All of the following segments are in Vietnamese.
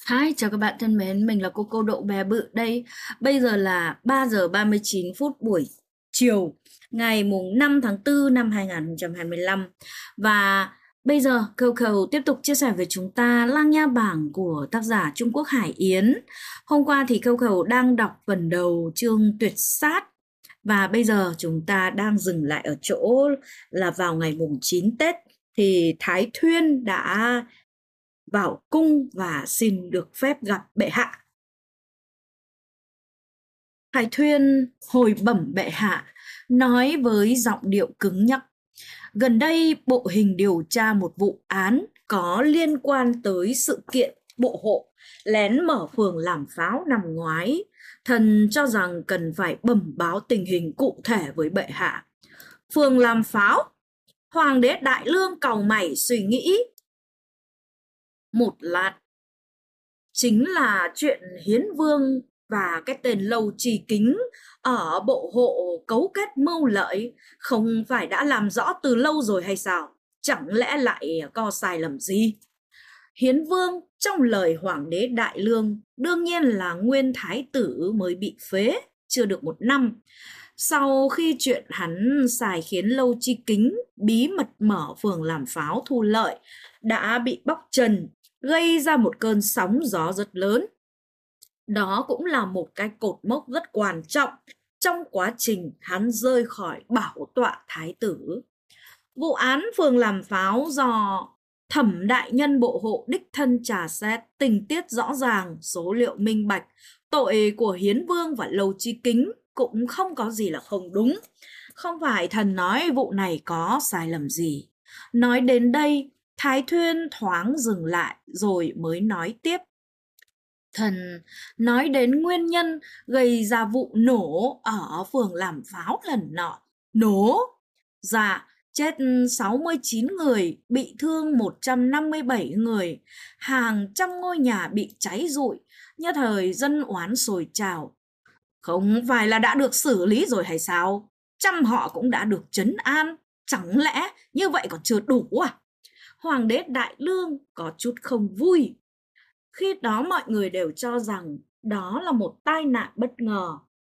Hi, chào các bạn thân mến, mình là cô Đậu Bé Bự đây. Bây giờ là 3 giờ 39 phút buổi chiều ngày mùng 5 tháng 4 năm 2025. Và bây giờ Coco tiếp tục chia sẻ với chúng ta Lang Nha Bảng của tác giả Trung Quốc Hải Yến. Hôm qua thì Coco đang đọc phần đầu chương Tuyệt Sát. Và bây giờ chúng ta đang dừng lại ở chỗ là vào ngày mùng 9 Tết thì Thái Thuyên đã vào cung và xin được phép gặp bệ hạ. Thái Thuyên hồi bẩm bệ hạ, nói với giọng điệu cứng nhắc. Gần đây bộ hình điều tra một vụ án có liên quan tới sự kiện bộ hộ lén mở phường làm pháo năm ngoái. Thần cho rằng cần phải bẩm báo tình hình cụ thể với bệ hạ. Phường làm pháo? Hoàng đế Đại Lương cau mày suy nghĩ một lát. Chính là chuyện Hiến Vương và cái tên Lâu Trì Kính ở bộ hộ cấu kết mưu lợi, không phải đã làm rõ từ lâu rồi hay sao? Chẳng lẽ lại có sai lầm gì? Hiến Vương trong lời Hoàng đế Đại Lương đương nhiên là nguyên thái tử mới bị phế, chưa được 1 năm. Sau khi chuyện hắn xài khiến Lâu Chi Kính bí mật mở phường làm pháo thu lợi đã bị bóc trần, gây ra một cơn sóng gió rất lớn. Đó cũng là một cái cột mốc rất quan trọng trong quá trình hắn rơi khỏi bảo tọa thái tử. Vụ án phường làm pháo do Thẩm đại nhân bộ hộ đích thân trà xét, tình tiết rõ ràng, số liệu minh bạch, tội của Hiến Vương và Lâu Chi Kính cũng không có gì là không đúng. Không phải thần nói vụ này có sai lầm gì. Nói đến đây, Thái Thuyên thoáng dừng lại rồi mới nói tiếp. Thần nói đến nguyên nhân gây ra vụ nổ ở phường làm pháo lần nọ. Nổ? Dạ, chết 69 người, bị thương 157 người, hàng trăm ngôi nhà bị cháy rụi, như thời dân oán sôi trào. Không phải là đã được xử lý rồi hay sao? Trăm họ cũng đã được trấn an, chẳng lẽ như vậy còn chưa đủ à? Hoàng đế Đại Lương có chút không vui. Khi đó mọi người đều cho rằng đó là một tai nạn bất ngờ.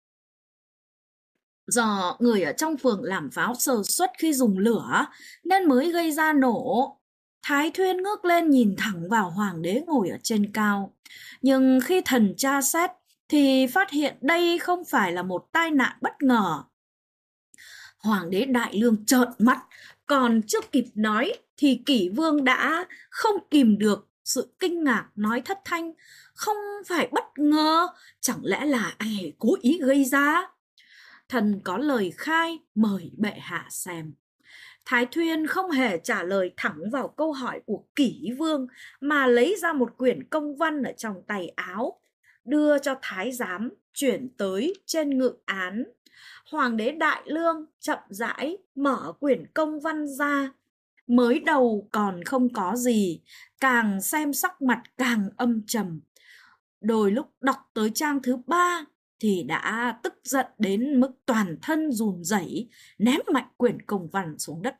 Do người ở trong phường làm pháo sơ suất khi dùng lửa nên mới gây ra nổ. Thái Thuyên ngước lên nhìn thẳng vào hoàng đế ngồi ở trên cao. Nhưng khi thần tra xét thì phát hiện đây không phải là một tai nạn bất ngờ. Hoàng đế Đại Lương trợn mắt, còn chưa kịp nói thì Kỷ Vương đã không kìm được sự kinh ngạc nói thất thanh. Không phải bất ngờ, chẳng lẽ là ai cố ý gây ra? Thần có lời khai, mời bệ hạ xem. Thái Thuyên không hề trả lời thẳng vào câu hỏi của Kỷ Vương mà lấy ra một quyển công văn ở trong tay áo, đưa cho thái giám chuyển tới trên ngự án. Hoàng đế Đại Lương chậm rãi mở quyển công văn ra. Mới đầu còn không có gì, càng xem sắc mặt càng âm trầm. Đôi lúc đọc tới trang thứ 3 thì đã tức giận đến mức toàn thân run rẩy, ném mạnh quyển công văn xuống đất.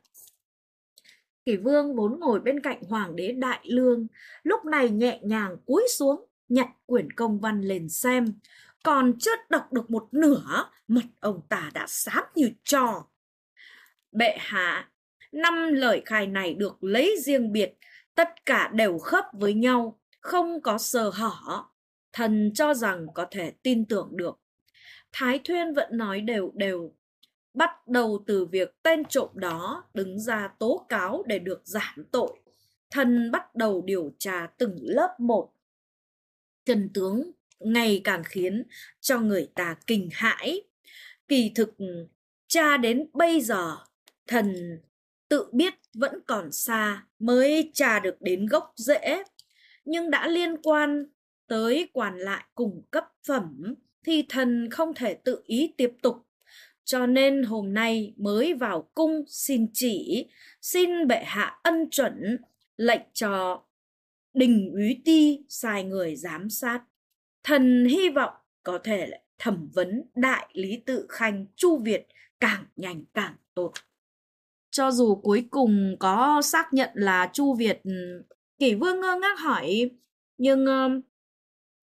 Kỷ Vương vốn ngồi bên cạnh Hoàng đế Đại Lương, lúc này nhẹ nhàng cúi xuống, nhặt quyển công văn lên xem. Còn chưa đọc được một nửa, mặt ông ta đã xám như tro. Bệ hạ, 5 lời khai này được lấy riêng biệt, tất cả đều khớp với nhau, không có sơ hở. Thần cho rằng có thể tin tưởng được. Thái Thuyên vẫn nói đều đều. Bắt đầu từ việc tên trộm đó đứng ra tố cáo để được giảm tội. Thần bắt đầu điều tra từng lớp một. Chân tướng ngày càng khiến cho người ta kinh hãi. Kỳ thực, tra đến bây giờ, thần tự biết vẫn còn xa mới tra được đến gốc rễ. Nhưng đã liên quan tới quản lại cùng cấp phẩm thì thần không thể tự ý tiếp tục. Cho nên hôm nay mới vào cung xin chỉ, xin bệ hạ ân chuẩn, lệnh cho Đình Úy Ti sai người giám sát. Thần hy vọng có thể thẩm vấn đại lý tự khanh Chu Việt càng nhanh càng tốt. Cho dù cuối cùng có xác nhận là Chu Việt, Kỷ Vương ngơ ngác hỏi, nhưng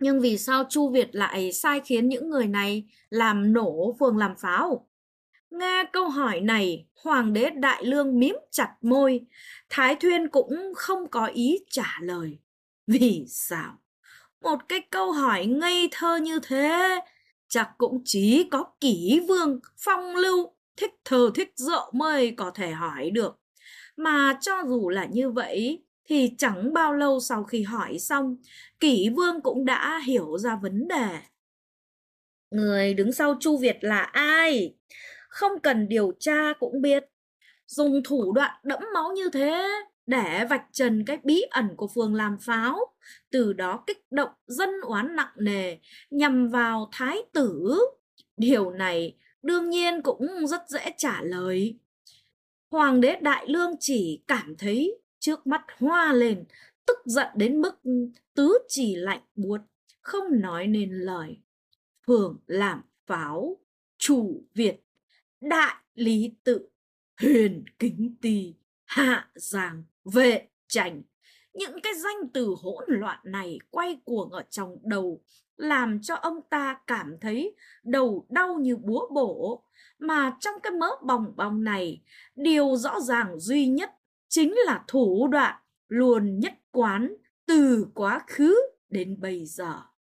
Nhưng vì sao Chu Việt lại sai khiến những người này làm nổ phường làm pháo? Nghe câu hỏi này, Hoàng đế Đại Lương mím chặt môi, Thái Thuyên cũng không có ý trả lời. Vì sao? Một cái câu hỏi ngây thơ như thế, chắc cũng chỉ có Kỷ Vương, phong lưu, thích thơ thích rượu mới có thể hỏi được. Mà cho dù là như vậy, thì chẳng bao lâu sau khi hỏi xong, Kỷ Vương cũng đã hiểu ra vấn đề. Người đứng sau Chu Việt là ai? Không cần điều tra cũng biết. Dùng thủ đoạn đẫm máu như thế để vạch trần cái bí ẩn của phường làm pháo, từ đó kích động dân oán nặng nề nhằm vào thái tử. Điều này đương nhiên cũng rất dễ trả lời. Hoàng đế Đại Lương chỉ cảm thấy trước mắt hoa lên, tức giận đến mức tứ chỉ lạnh buốt, không nói nên lời. Phường làm pháo, Chủ Việt, Đại Lý Tự, Huyền Kính Tỳ, Hạ Giang, Vệ Chánh. Những cái danh từ hỗn loạn này quay cuồng ở trong đầu, làm cho ông ta cảm thấy đầu đau như búa bổ. Mà trong cái mớ bòng bong này, điều rõ ràng duy nhất chính là thủ đoạn luôn nhất quán từ quá khứ đến bây giờ.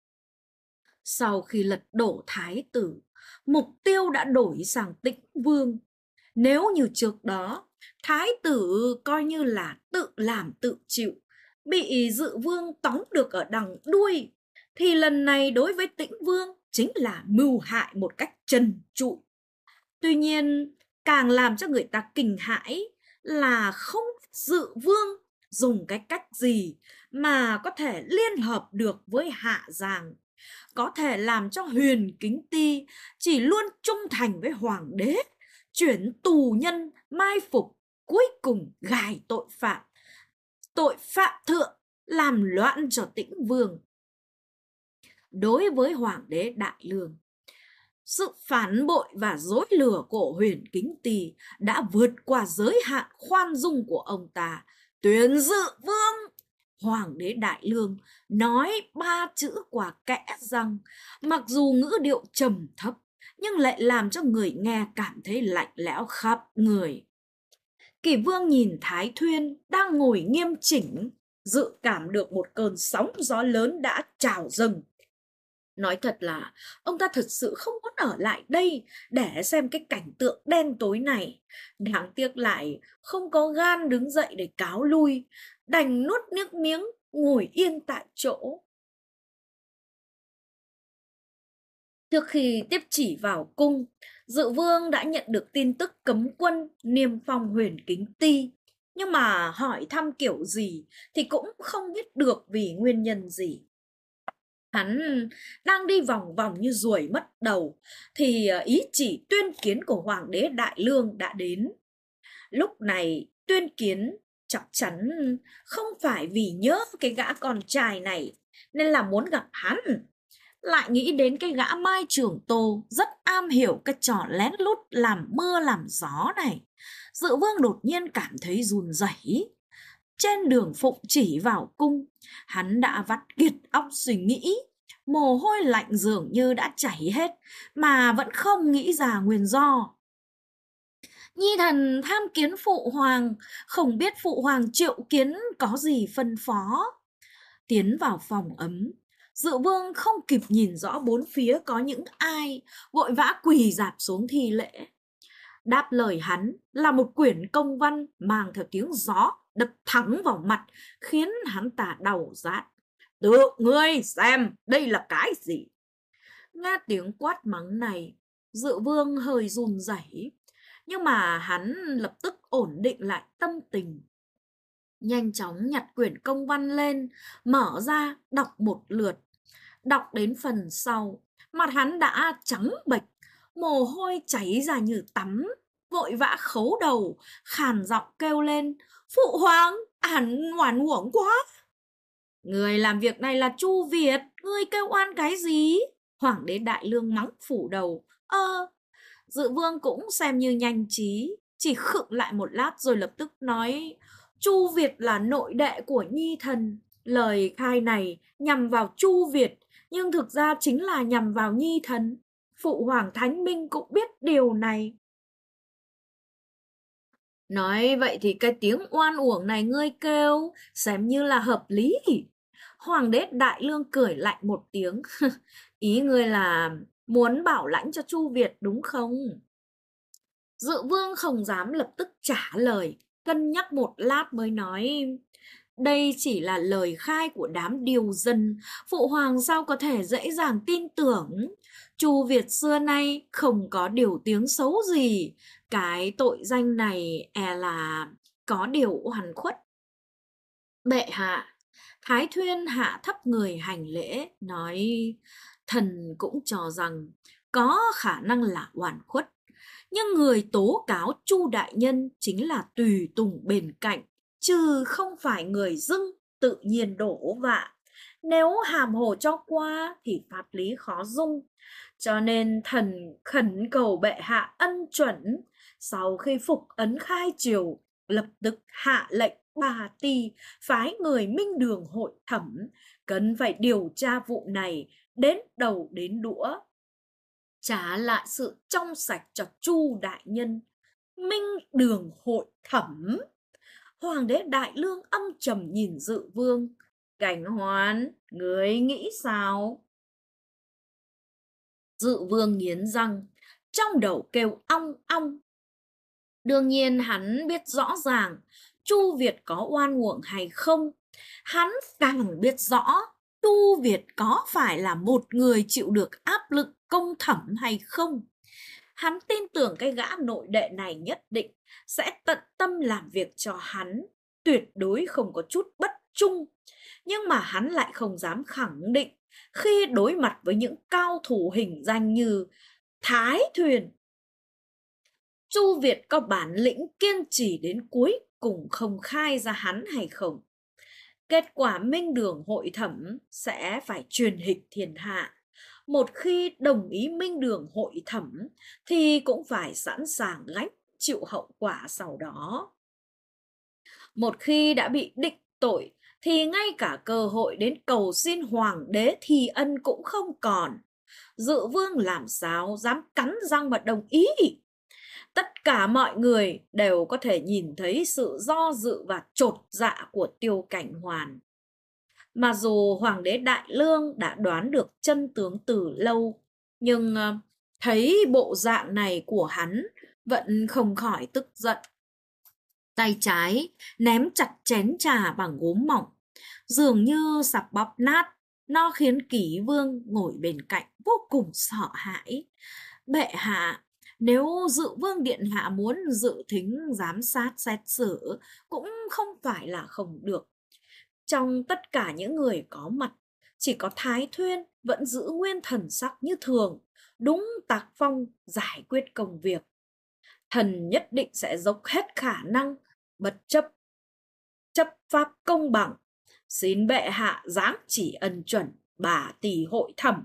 Sau khi lật đổ thái tử, mục tiêu đã đổi sang Tĩnh Vương. Nếu như trước đó, thái tử coi như là tự làm tự chịu, bị Dự Vương tóm được ở đằng đuôi, thì lần này đối với Tĩnh Vương chính là mưu hại một cách trần trụi. Tuy nhiên, càng làm cho người ta kinh hãi là không Dự Vương dùng cái cách gì mà có thể liên hợp được với Hạ Giang, có thể làm cho Huyền Kính Ty chỉ luôn trung thành với hoàng đế, chuyển tù nhân mai phục, cuối cùng gài tội phạm thượng, làm loạn cho Tĩnh Vương. Đối với hoàng đế Đại Lương, sự phản bội và dối lừa của Huyền Kính Ty đã vượt qua giới hạn khoan dung của ông ta. Tuyển Dự Vương. Hoàng đế Đại Lương nói 3 chữ qua kẽ răng, mặc dù ngữ điệu trầm thấp nhưng lại làm cho người nghe cảm thấy lạnh lẽo khắp người. Kỷ Vương nhìn Thái Thuyên đang ngồi nghiêm chỉnh, dự cảm được một cơn sóng gió lớn đã trào dâng. Nói thật là ông ta thật sự không muốn ở lại đây để xem cái cảnh tượng đen tối này. Đáng tiếc lại không có gan đứng dậy để cáo lui, đành nuốt nước miếng ngồi yên tại chỗ. Trước khi tiếp chỉ vào cung, Dự Vương đã nhận được tin tức cấm quân niêm phong Huyền Kính Ty, nhưng mà hỏi thăm kiểu gì thì cũng không biết được vì nguyên nhân gì. Hắn đang đi vòng vòng như ruồi mất đầu thì ý chỉ tuyên kiến của Hoàng đế Đại Lương đã đến. Lúc này tuyên kiến chắc chắn không phải vì nhớ cái gã con trai này nên là muốn gặp hắn, lại nghĩ đến cái gã Mai Trường Tô rất am hiểu cái trò lén lút làm mưa làm gió này. Dự Vương đột nhiên cảm thấy run rẩy. Trên đường phụng chỉ vào cung, hắn đã vắt kiệt óc suy nghĩ, mồ hôi lạnh dường như đã chảy hết mà vẫn không nghĩ ra nguyên do. Nhi thần tham kiến phụ hoàng, không biết phụ hoàng triệu kiến có gì phân phó. Tiến vào phòng ấm, Dự Vương không kịp nhìn rõ bốn phía có những ai, vội vã quỳ rạp xuống thi lễ. Đáp lời hắn là một quyển công văn mang theo tiếng gió đập thẳng vào mặt, khiến hắn ta đau rát. Tự ngươi xem đây là cái gì? Nghe tiếng quát mắng này, Dự Vương hơi run rẩy, nhưng mà hắn lập tức ổn định lại tâm tình. Nhanh chóng nhặt quyển công văn lên, mở ra đọc một lượt. Đọc đến phần sau, mặt hắn đã trắng bệch, mồ hôi chảy ra như tắm, vội vã khấu đầu, khàn giọng kêu lên: Phụ hoàng, hắn oan uổng quá. Người làm việc này là Chu Việt, ngươi kêu oan cái gì? Hoàng đế Đại Lương mắng phủ đầu. Dự Vương cũng xem như nhanh trí, chỉ khựng lại một lát rồi lập tức nói: Chu Việt là nội đệ của Nhi thần. Lời khai này nhằm vào Chu Việt nhưng thực ra chính là nhằm vào nhi thần. Phụ hoàng Thánh Minh cũng biết điều này. Nói vậy thì cái tiếng oan uổng này ngươi kêu xem như là hợp lý. Hoàng đế Đại Lương cười lạnh một tiếng. Ý ngươi là muốn bảo lãnh cho Chu Việt đúng không? Dự Vương không dám lập tức trả lời, cân nhắc một lát mới nói: đây chỉ là lời khai của đám điều dân, phụ hoàng sao có thể dễ dàng tin tưởng. Chu Việt xưa nay không có điều tiếng xấu gì, cái tội danh này e là có điều oan khuất. Bệ hạ. Thái Thuyên hạ thấp người hành lễ, nói: thần cũng cho rằng có khả năng là oan khuất, nhưng người tố cáo Chu đại nhân chính là tùy tùng bên cạnh, chứ không phải người dưng tự nhiên đổ vạ. Nếu hàm hồ cho qua thì pháp lý khó dung, cho nên thần khẩn cầu bệ hạ ân chuẩn. Sau khi phục ấn khai triều, lập tức hạ lệnh Bà Tỳ phái người Minh Đường hội thẩm, cần phải điều tra vụ này đến đầu đến đũa, trả lại sự trong sạch cho Chu đại nhân. Minh Đường hội thẩm. Hoàng đế Đại Lương âm trầm nhìn Dự Vương. Cảnh Hoán, người nghĩ sao? Dự Vương nghiến răng, trong đầu kêu ong ong. Đương nhiên hắn biết rõ ràng Chu Việt có oan uổng hay không. Hắn càng biết rõ Chu Việt có phải là một người chịu được áp lực công thẩm hay không. Hắn tin tưởng cái gã nội đệ này nhất định sẽ tận tâm làm việc cho hắn, tuyệt đối không có chút bất trung. Nhưng mà hắn lại không dám khẳng định khi đối mặt với những cao thủ hình danh như Thái Thuyền. Chu Việt có bản lĩnh kiên trì đến cuối cùng không khai ra hắn hay không. Kết quả Minh Đường hội thẩm sẽ phải truyền hịch thiên hạ. Một khi đồng ý Minh Đường hội thẩm thì cũng phải sẵn sàng gánh chịu hậu quả sau đó. Một khi đã bị định tội thì ngay cả cơ hội đến cầu xin hoàng đế thi ân cũng không còn. Dự Vương làm sao dám cắn răng mà đồng ý. Tất cả mọi người đều có thể nhìn thấy sự do dự và chột dạ của Tiêu Cảnh Hoàn. Mặc dù Hoàng đế Đại Lương đã đoán được chân tướng từ lâu, nhưng thấy bộ dạng này của hắn vẫn không khỏi tức giận. Tay trái ném chặt chén trà bằng gốm mỏng, dường như sắp bóp nát. Nó khiến Kỷ Vương ngồi bên cạnh vô cùng sợ hãi. Bệ hạ, nếu Dự Vương điện hạ muốn dự thính giám sát xét xử cũng không phải là không được. Trong tất cả những người có mặt, chỉ có Thái Thuyên vẫn giữ nguyên thần sắc như thường, đúng tác phong giải quyết công việc. Thần nhất định sẽ dốc hết khả năng, bất chấp pháp công bằng, xin bệ hạ giáng chỉ ân chuẩn Bà Tỳ hội thẩm.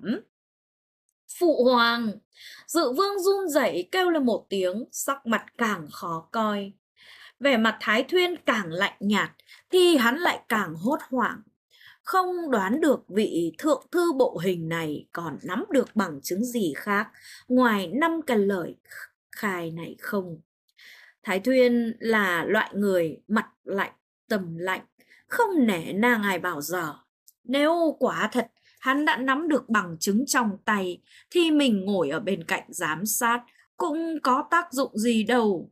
Phụ hoàng. Dự Vương run rẩy kêu lên một tiếng, sắc mặt càng khó coi. Vẻ mặt Thái Thuyên càng lạnh nhạt thì hắn lại càng hốt hoảng. Không đoán được vị thượng thư bộ hình này còn nắm được bằng chứng gì khác ngoài 5 cái lời khai này không. Thái Thuyên là loại người mặt lạnh, tâm lạnh, không nể nang ai bao giờ. Nếu quả thật hắn đã nắm được bằng chứng trong tay thì mình ngồi ở bên cạnh giám sát cũng có tác dụng gì đâu.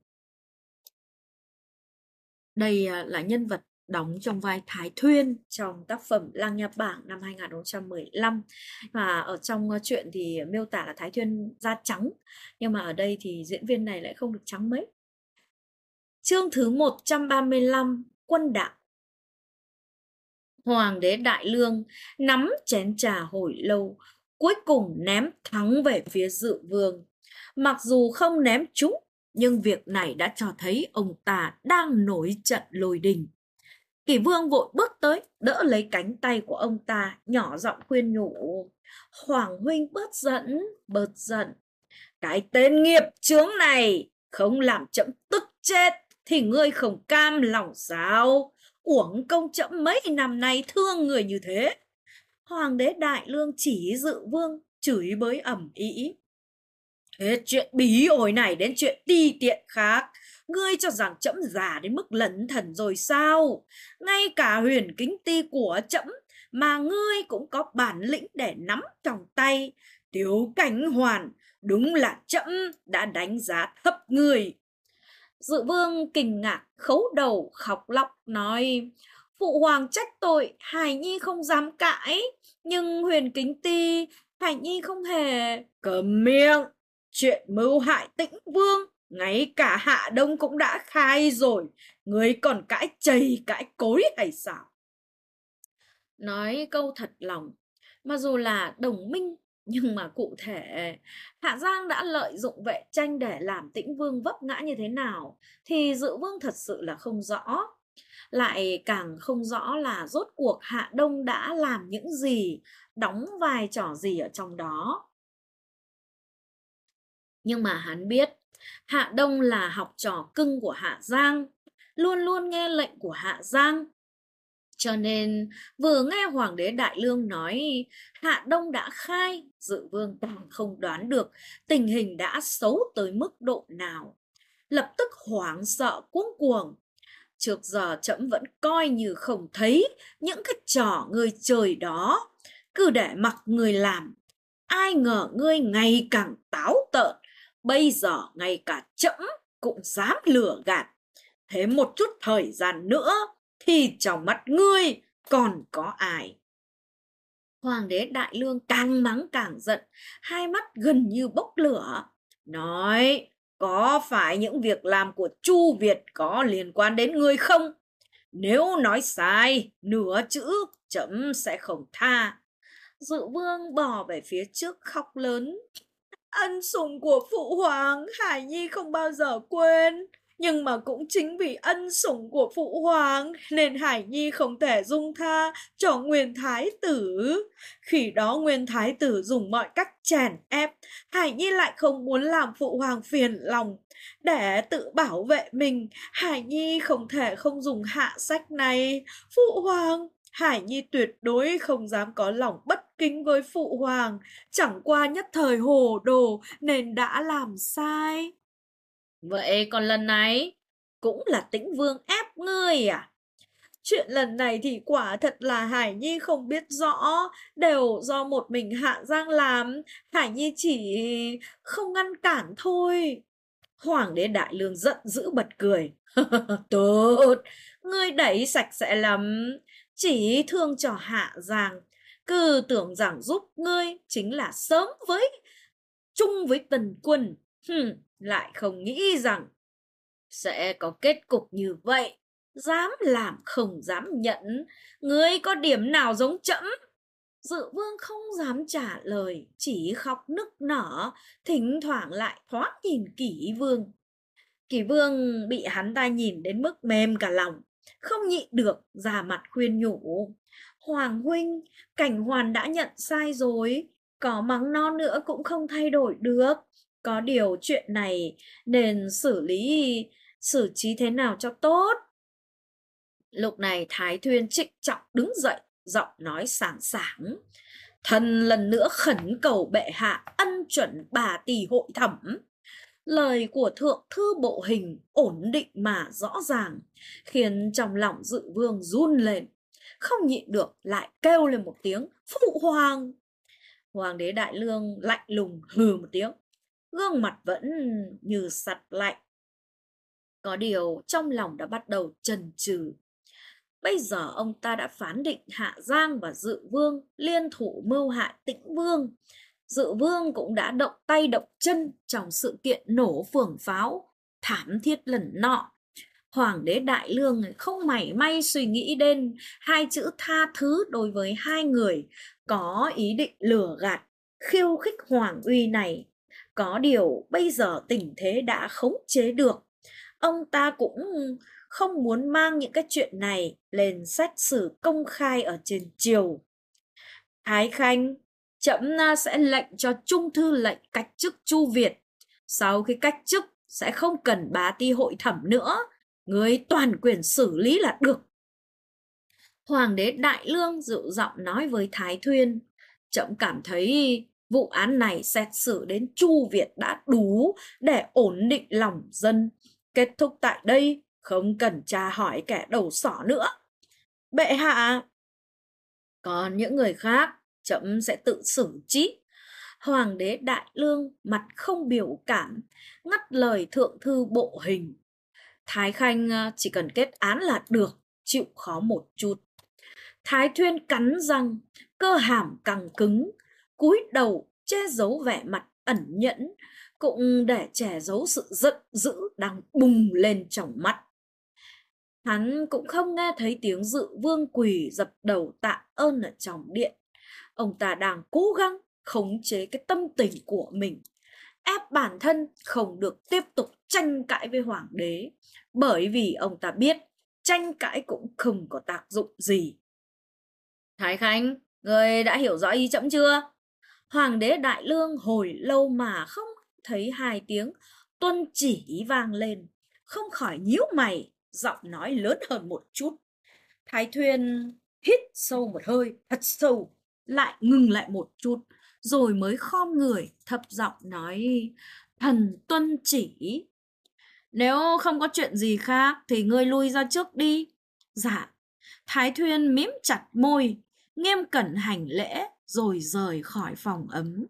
Đây là nhân vật đóng trong vai Thái Thuyên trong tác phẩm Lang Nha Bảng năm 2015. Và ở trong truyện thì miêu tả là Thái Thuyên da trắng, nhưng mà ở đây thì diễn viên này lại không được trắng mấy. Chương thứ 135, Quân đạo. Hoàng đế Đại Lương nắm chén trà hồi lâu, cuối cùng ném thắng về phía Dự Vương. Mặc dù không ném trúng, nhưng việc này đã cho thấy ông ta đang nổi trận lôi đình. Kỷ Vương vội bước tới, đỡ lấy cánh tay của ông ta, nhỏ giọng khuyên nhủ: Hoàng huynh bớt giận. Cái tên nghiệp chướng này không làm trẫm tức chết thì ngươi không cam lòng sao? Uổng công trẫm mấy năm nay thương người như thế. Hoàng đế Đại Lương chỉ Dự Vương, chửi bới ầm ĩ. Hết chuyện bí ổi này đến chuyện ti tiện khác. Ngươi cho rằng trẫm già đến mức lẩn thần rồi sao? Ngay cả huyền kính ti của trẫm mà ngươi cũng có bản lĩnh để nắm trong tay. Tiếu Cảnh Hoàn, đúng là trẫm đã đánh giá thấp ngươi. Dự Vương kinh ngạc khấu đầu khóc lóc nói: Phụ hoàng trách tội, Hải Nhi không dám cãi, nhưng huyền kính ti Hải Nhi không hề. Câm miệng! Chuyện mưu hại Tĩnh Vương ngay cả Hạ Đông cũng đã khai rồi, ngươi còn cãi chày cãi cối hay sao? Nói câu thật lòng, mặc dù là đồng minh, nhưng mà cụ thể Hạ Giang đã lợi dụng Vệ Tranh để làm Tĩnh Vương vấp ngã như thế nào thì Dự Vương thật sự là không rõ. Lại càng không rõ là rốt cuộc Hạ Đông đã làm những gì, đóng vai trò gì ở trong đó. Nhưng mà hắn biết Hạ Đông là học trò cưng của Hạ Giang, luôn luôn nghe lệnh của Hạ Giang. Cho nên vừa nghe Hoàng đế Đại Lương nói Hạ Đông đã khai, Dự Vương càng không đoán được tình hình đã xấu tới mức độ nào. Lập tức hoảng sợ cuống cuồng. Trước giờ trẫm vẫn coi như không thấy những cái trò ngươi chơi đó, cứ để mặc ngươi làm. Ai ngờ ngươi ngày càng táo tợn, bây giờ ngay cả trẫm cũng dám lừa gạt. Thêm một chút thời gian nữa thì trong mắt ngươi còn có ai? Hoàng đế Đại Lương càng mắng càng giận, hai mắt gần như bốc lửa. Nói, có phải những việc làm của Chu Việt có liên quan đến ngươi không? Nếu nói sai nửa chữ, trẫm sẽ không tha. Dự Vương bò về phía trước khóc lớn. Ân sủng của Phụ Hoàng, Hải Nhi không bao giờ quên. Nhưng mà cũng chính vì ân sủng của Phụ Hoàng nên Hải Nhi không thể dung tha cho Nguyên Thái Tử. Khi đó Nguyên Thái Tử dùng mọi cách chèn ép, Hải Nhi lại không muốn làm Phụ Hoàng phiền lòng. Để tự bảo vệ mình, Hải Nhi không thể không dùng hạ sách này. Phụ Hoàng, Hải Nhi tuyệt đối không dám có lòng bất kính với Phụ Hoàng. Chẳng qua nhất thời hồ đồ nên đã làm sai. Vậy còn lần này cũng là Tĩnh Vương ép ngươi à? Chuyện lần này thì quả thật là Hải Nhi không biết rõ, đều do một mình Hạ Giang làm, Hải Nhi chỉ không ngăn cản thôi. Hoàng đế Đại Lương giận dữ bật cười. Tốt, ngươi đẩy sạch sẽ lắm, chỉ thương cho Hạ Giang, cứ tưởng rằng giúp ngươi chính là sớm với chung với Tần Quân. Lại không nghĩ rằng sẽ có kết cục như vậy. Dám làm không dám nhận, ngươi có điểm nào giống trẫm? Dự Vương không dám trả lời, chỉ khóc nức nở, thỉnh thoảng lại thoáng nhìn Kỷ Vương. Kỷ Vương bị hắn ta nhìn đến mức mềm cả lòng, không nhịn được ra mặt khuyên nhủ. Hoàng huynh, Cảnh Hoàn đã nhận sai rồi, có mắng non nữa cũng không thay đổi được. Có điều chuyện này nên xử trí thế nào cho tốt? Lúc này Thái Thuyên trịnh trọng đứng dậy, giọng nói sảng sảng. Thần lần nữa khẩn cầu bệ hạ ân chuẩn bà tỷ hội thẩm. Lời của Thượng Thư Bộ Hình ổn định mà rõ ràng, khiến trong lòng Dự Vương run lên. Không nhịn được lại kêu lên một tiếng Phụ Hoàng. Hoàng đế Đại Lương lạnh lùng hừ một tiếng, gương mặt vẫn như sắt lạnh. Có điều trong lòng đã bắt đầu chần chừ. Bây giờ ông ta đã phán định Hạ Giang và Dự Vương liên thủ mưu hại Tĩnh Vương. Dự Vương cũng đã động tay động chân trong sự kiện nổ phường pháo thảm thiết lần nọ. Hoàng đế Đại Lương không mảy may suy nghĩ đến hai chữ tha thứ đối với hai người có ý định lừa gạt, khiêu khích hoàng uy này. Có điều bây giờ tình thế đã khống chế được. Ông ta cũng không muốn mang những cái chuyện này lên xét xử công khai ở trên triều. Thái Khanh, trẫm sẽ lệnh cho Trung thư lệnh cách chức Chu Việt. Sau khi cách chức sẽ không cần bá ti hội thẩm nữa, người toàn quyền xử lý là được. Hoàng đế Đại Lương dịu giọng nói với Thái Thuyên: Trẫm cảm thấy vụ án này xét xử đến Chu Việt đã đủ để ổn định lòng dân. Kết thúc tại đây, không cần tra hỏi kẻ đầu sỏ nữa. Bệ hạ, còn những người khác, trẫm sẽ tự xử trí. Hoàng đế Đại Lương mặt không biểu cảm, ngắt lời thượng thư Bộ Hình: Thái Khanh chỉ cần kết án là được, chịu khó một chút. Thái Thuyên cắn răng, cơ hàm căng cứng, cúi đầu che giấu vẻ mặt ẩn nhẫn, cũng để che giấu sự giận dữ đang bùng lên trong mắt. Hắn cũng không nghe thấy tiếng Dự Vương quỳ dập đầu tạ ơn ở trong điện. Ông ta đang cố gắng khống chế cái tâm tình của mình, ép bản thân không được tiếp tục tranh cãi với hoàng đế, bởi vì ông ta biết tranh cãi cũng không có tác dụng gì. Thái Khanh, người đã hiểu rõ ý trẫm chưa? Hoàng đế Đại Lương hồi lâu mà không thấy hai tiếng tuân chỉ vang lên, không khỏi nhíu mày, giọng nói lớn hơn một chút. Thái Thuyên hít sâu một hơi thật sâu, lại ngừng lại một chút, rồi mới khom người thấp giọng nói: Thần tuân chỉ. Nếu không có chuyện gì khác thì ngươi lui ra trước đi. Dạ. Thái Thuyên mím chặt môi, nghiêm cẩn hành lễ rồi rời khỏi phòng ấm.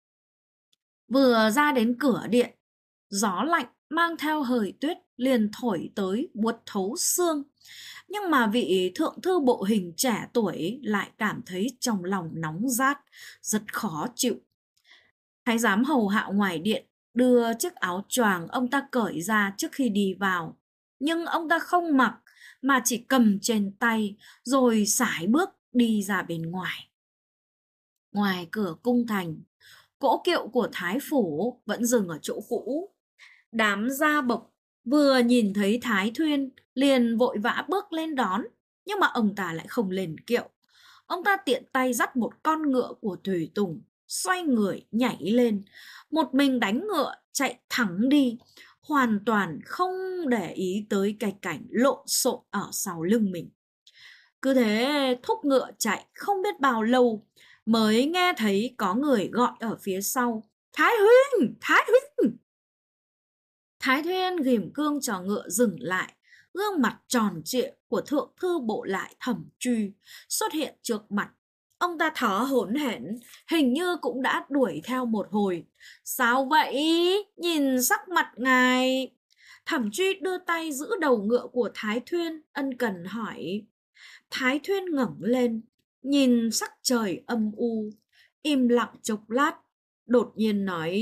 Vừa ra đến cửa điện, gió lạnh mang theo hời tuyết liền thổi tới buốt thấu xương. Nhưng mà vị thượng thư Bộ Hình trẻ tuổi lại cảm thấy trong lòng nóng rát, rất khó chịu. Thái giám hầu hạ ngoài điện đưa chiếc áo choàng ông ta cởi ra trước khi đi vào. Nhưng ông ta không mặc mà chỉ cầm trên tay rồi sải bước đi ra bên ngoài. Ngoài cửa cung thành, cỗ kiệu của Thái Phủ vẫn dừng ở chỗ cũ. Đám gia bộc vừa nhìn thấy Thái Thuyên liền vội vã bước lên đón, nhưng mà ông ta lại không lên kiệu. Ông ta tiện tay dắt một con ngựa của Thủy Tùng, xoay người nhảy lên, một mình đánh ngựa chạy thẳng đi, hoàn toàn không để ý tới cái cảnh lộn xộn ở sau lưng mình. Cứ thế thúc ngựa chạy không biết bao lâu mới nghe thấy có người gọi ở phía sau: Thái Huynh! Thái Huynh! Thái Thuyên ghim cương cho ngựa dừng lại, gương mặt tròn trịa của thượng thư bộ lại Thẩm Truy xuất hiện trước mặt. Ông ta thở hổn hển, hình như cũng đã đuổi theo một hồi. Sao vậy? Nhìn sắc mặt ngài. Thẩm Truy đưa tay giữ đầu ngựa của Thái Thuyên, ân cần hỏi. Thái Thuyên ngẩng lên, nhìn sắc trời âm u, im lặng chốc lát, đột nhiên nói: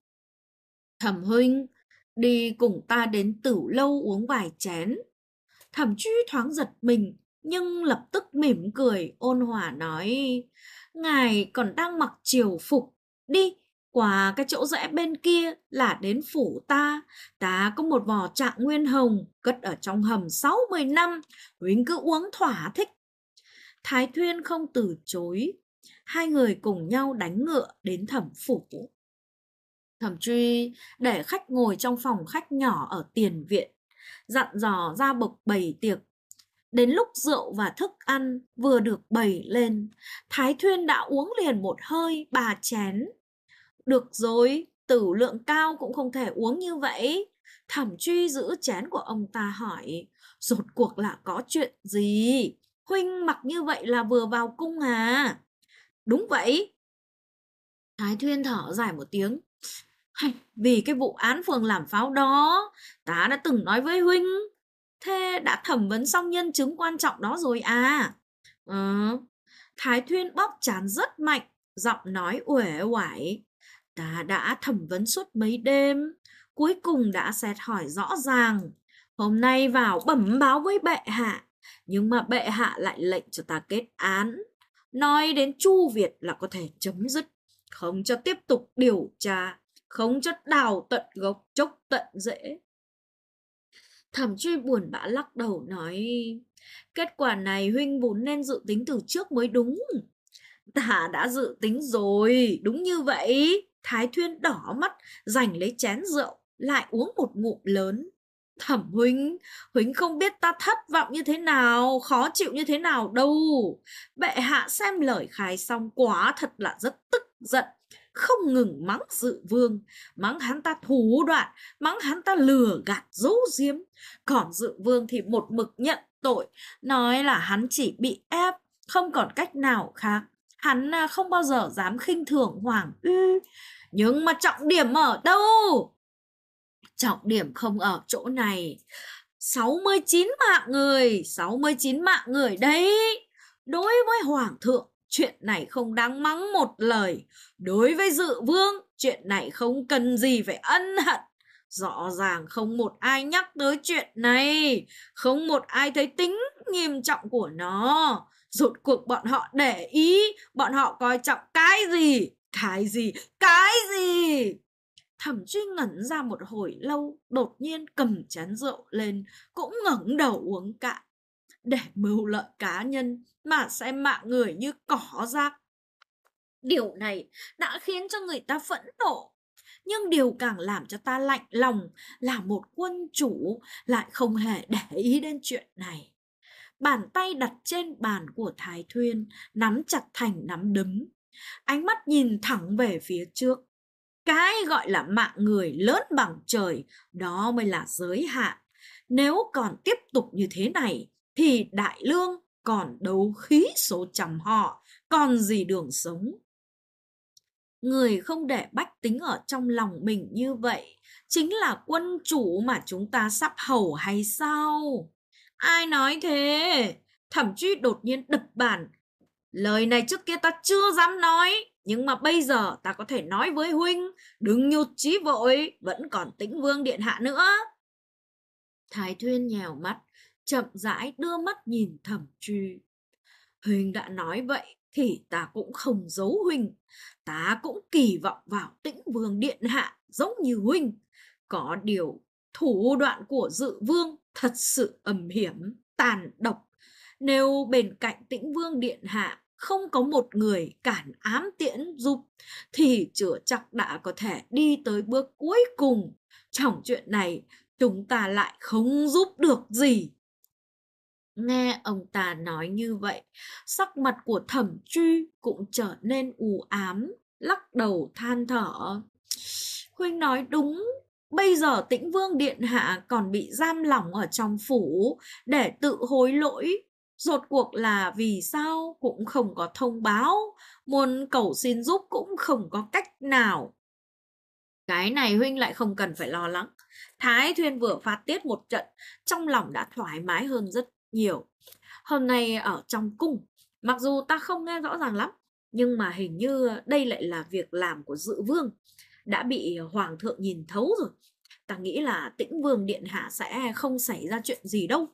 Thẩm huynh, đi cùng ta đến Tửu Lâu uống vài chén. Thẩm Truy thoáng giật mình, nhưng lập tức mỉm cười ôn hòa nói: Ngài còn đang mặc triều phục, đi qua cái chỗ rẽ bên kia là đến phủ ta. Ta có một vò Trạng Nguyên Hồng cất ở trong hầm 60 năm, huynh cứ uống thỏa thích. Thái Thuyên không từ chối. Hai người cùng nhau đánh ngựa đến Thẩm phủ. Thẩm Truy để khách ngồi trong phòng khách nhỏ ở tiền viện, dặn dò gia bộc bày tiệc. Đến lúc rượu và thức ăn vừa được bày lên, Thái Thuyên đã uống liền một hơi 3 chén. Được rồi, tử lượng cao cũng không thể uống như vậy. Thẩm Truy giữ chén của ông ta hỏi: Rốt cuộc là có chuyện gì? Huynh mặc như vậy là vừa vào cung à? Đúng vậy. Thái Thuyên thở dài một tiếng: Vì cái vụ án phường làm pháo đó, ta đã từng nói với huynh. Thế đã thẩm vấn xong nhân chứng quan trọng đó rồi à? Thái Thuyên bóp trán rất mạnh, giọng nói uể oải: Ta đã thẩm vấn suốt mấy đêm, cuối cùng đã xét hỏi rõ ràng. Hôm nay vào bẩm báo với bệ hạ, nhưng mà bệ hạ lại lệnh cho ta kết án. Nói đến Chu Việt là có thể chấm dứt, không cho tiếp tục điều tra, không cho đào tận gốc chốc tận rễ. Thẩm Truy buồn bã lắc đầu nói: Kết quả này huynh vốn nên dự tính từ trước mới đúng. Ta đã dự tính rồi, đúng như vậy. Thái Thuyên đỏ mắt, giành lấy chén rượu, lại uống một ngụm lớn. Thẩm huynh, huynh không biết ta thất vọng như thế nào, khó chịu như thế nào đâu. Bệ hạ xem lời khai xong quả thật là rất tức giận, không ngừng mắng Dự Vương, mắng hắn ta thủ đoạn, mắng hắn ta lừa gạt giấu giếm. Còn Dự Vương thì một mực nhận tội, nói là hắn chỉ bị ép, không còn cách nào khác. Hắn không bao giờ dám khinh thường Hoàng Uy. Nhưng mà trọng điểm ở đâu? Trọng điểm không ở chỗ này. 69 mạng người đấy. Đối với Hoàng thượng, chuyện này không đáng mắng một lời. Đối với Dự Vương, chuyện này không cần gì phải ân hận. Rõ ràng không một ai nhắc tới chuyện này, không một ai thấy tính nghiêm trọng của nó. Rốt cuộc bọn họ để ý, bọn họ coi trọng cái gì? Cái gì? Cái gì? Thẩm Truy ngẩn ra một hồi lâu, đột nhiên cầm chén rượu lên, cũng ngẩng đầu uống cạn. Để mưu lợi cá nhân mà xem mạng người như cỏ rác. Điều này đã khiến cho người ta phẫn nộ. Nhưng điều càng làm cho ta lạnh lòng là một quân chủ lại không hề để ý đến chuyện này. Bàn tay đặt trên bàn của Thái Thuyên, nắm chặt thành nắm đấm. Ánh mắt nhìn thẳng về phía trước. Cái gọi là mạng người lớn bằng trời, đó mới là giới hạn. Nếu còn tiếp tục như thế này, thì đại lương còn đấu khí số trăm họ, còn gì đường sống. Người không để bách tính ở trong lòng mình như vậy, chính là quân chủ mà chúng ta sắp hầu hay sao? Ai nói thế? Thẩm Truy đột nhiên đập bàn. Lời này trước kia ta chưa dám nói, nhưng mà bây giờ ta có thể nói với huynh, đừng nhụt chí vội, vẫn còn Tĩnh Vương điện hạ nữa. Thái Thuyên nhèo mắt, chậm rãi đưa mắt nhìn Thẩm Truy. Huynh đã nói vậy thì ta cũng không giấu huynh, ta cũng kỳ vọng vào Tĩnh Vương điện hạ giống như huynh. Có điều thủ đoạn của Dự Vương thật sự âm hiểm, tàn độc. Nếu bên cạnh Tĩnh Vương điện hạ không có một người cản ám tiễn giúp, thì chưa chắc đã có thể đi tới bước cuối cùng. Trong chuyện này, chúng ta lại không giúp được gì. Nghe ông ta nói như vậy, sắc mặt của Thẩm Truy cũng trở nên u ám, lắc đầu than thở. Huynh nói đúng, bây giờ Tĩnh Vương điện hạ còn bị giam lỏng ở trong phủ để tự hối lỗi. Rốt cuộc là vì sao cũng không có thông báo, muốn cầu xin giúp cũng không có cách nào. Cái này huynh lại không cần phải lo lắng. Thái Thuyên vừa phát tiết một trận, trong lòng đã thoải mái hơn rất nhiều. Hôm nay ở trong cung, mặc dù ta không nghe rõ ràng lắm, nhưng mà hình như đây lại là việc làm của Dự Vương, đã bị Hoàng thượng nhìn thấu rồi. Ta nghĩ là Tĩnh Vương điện hạ sẽ không xảy ra chuyện gì đâu.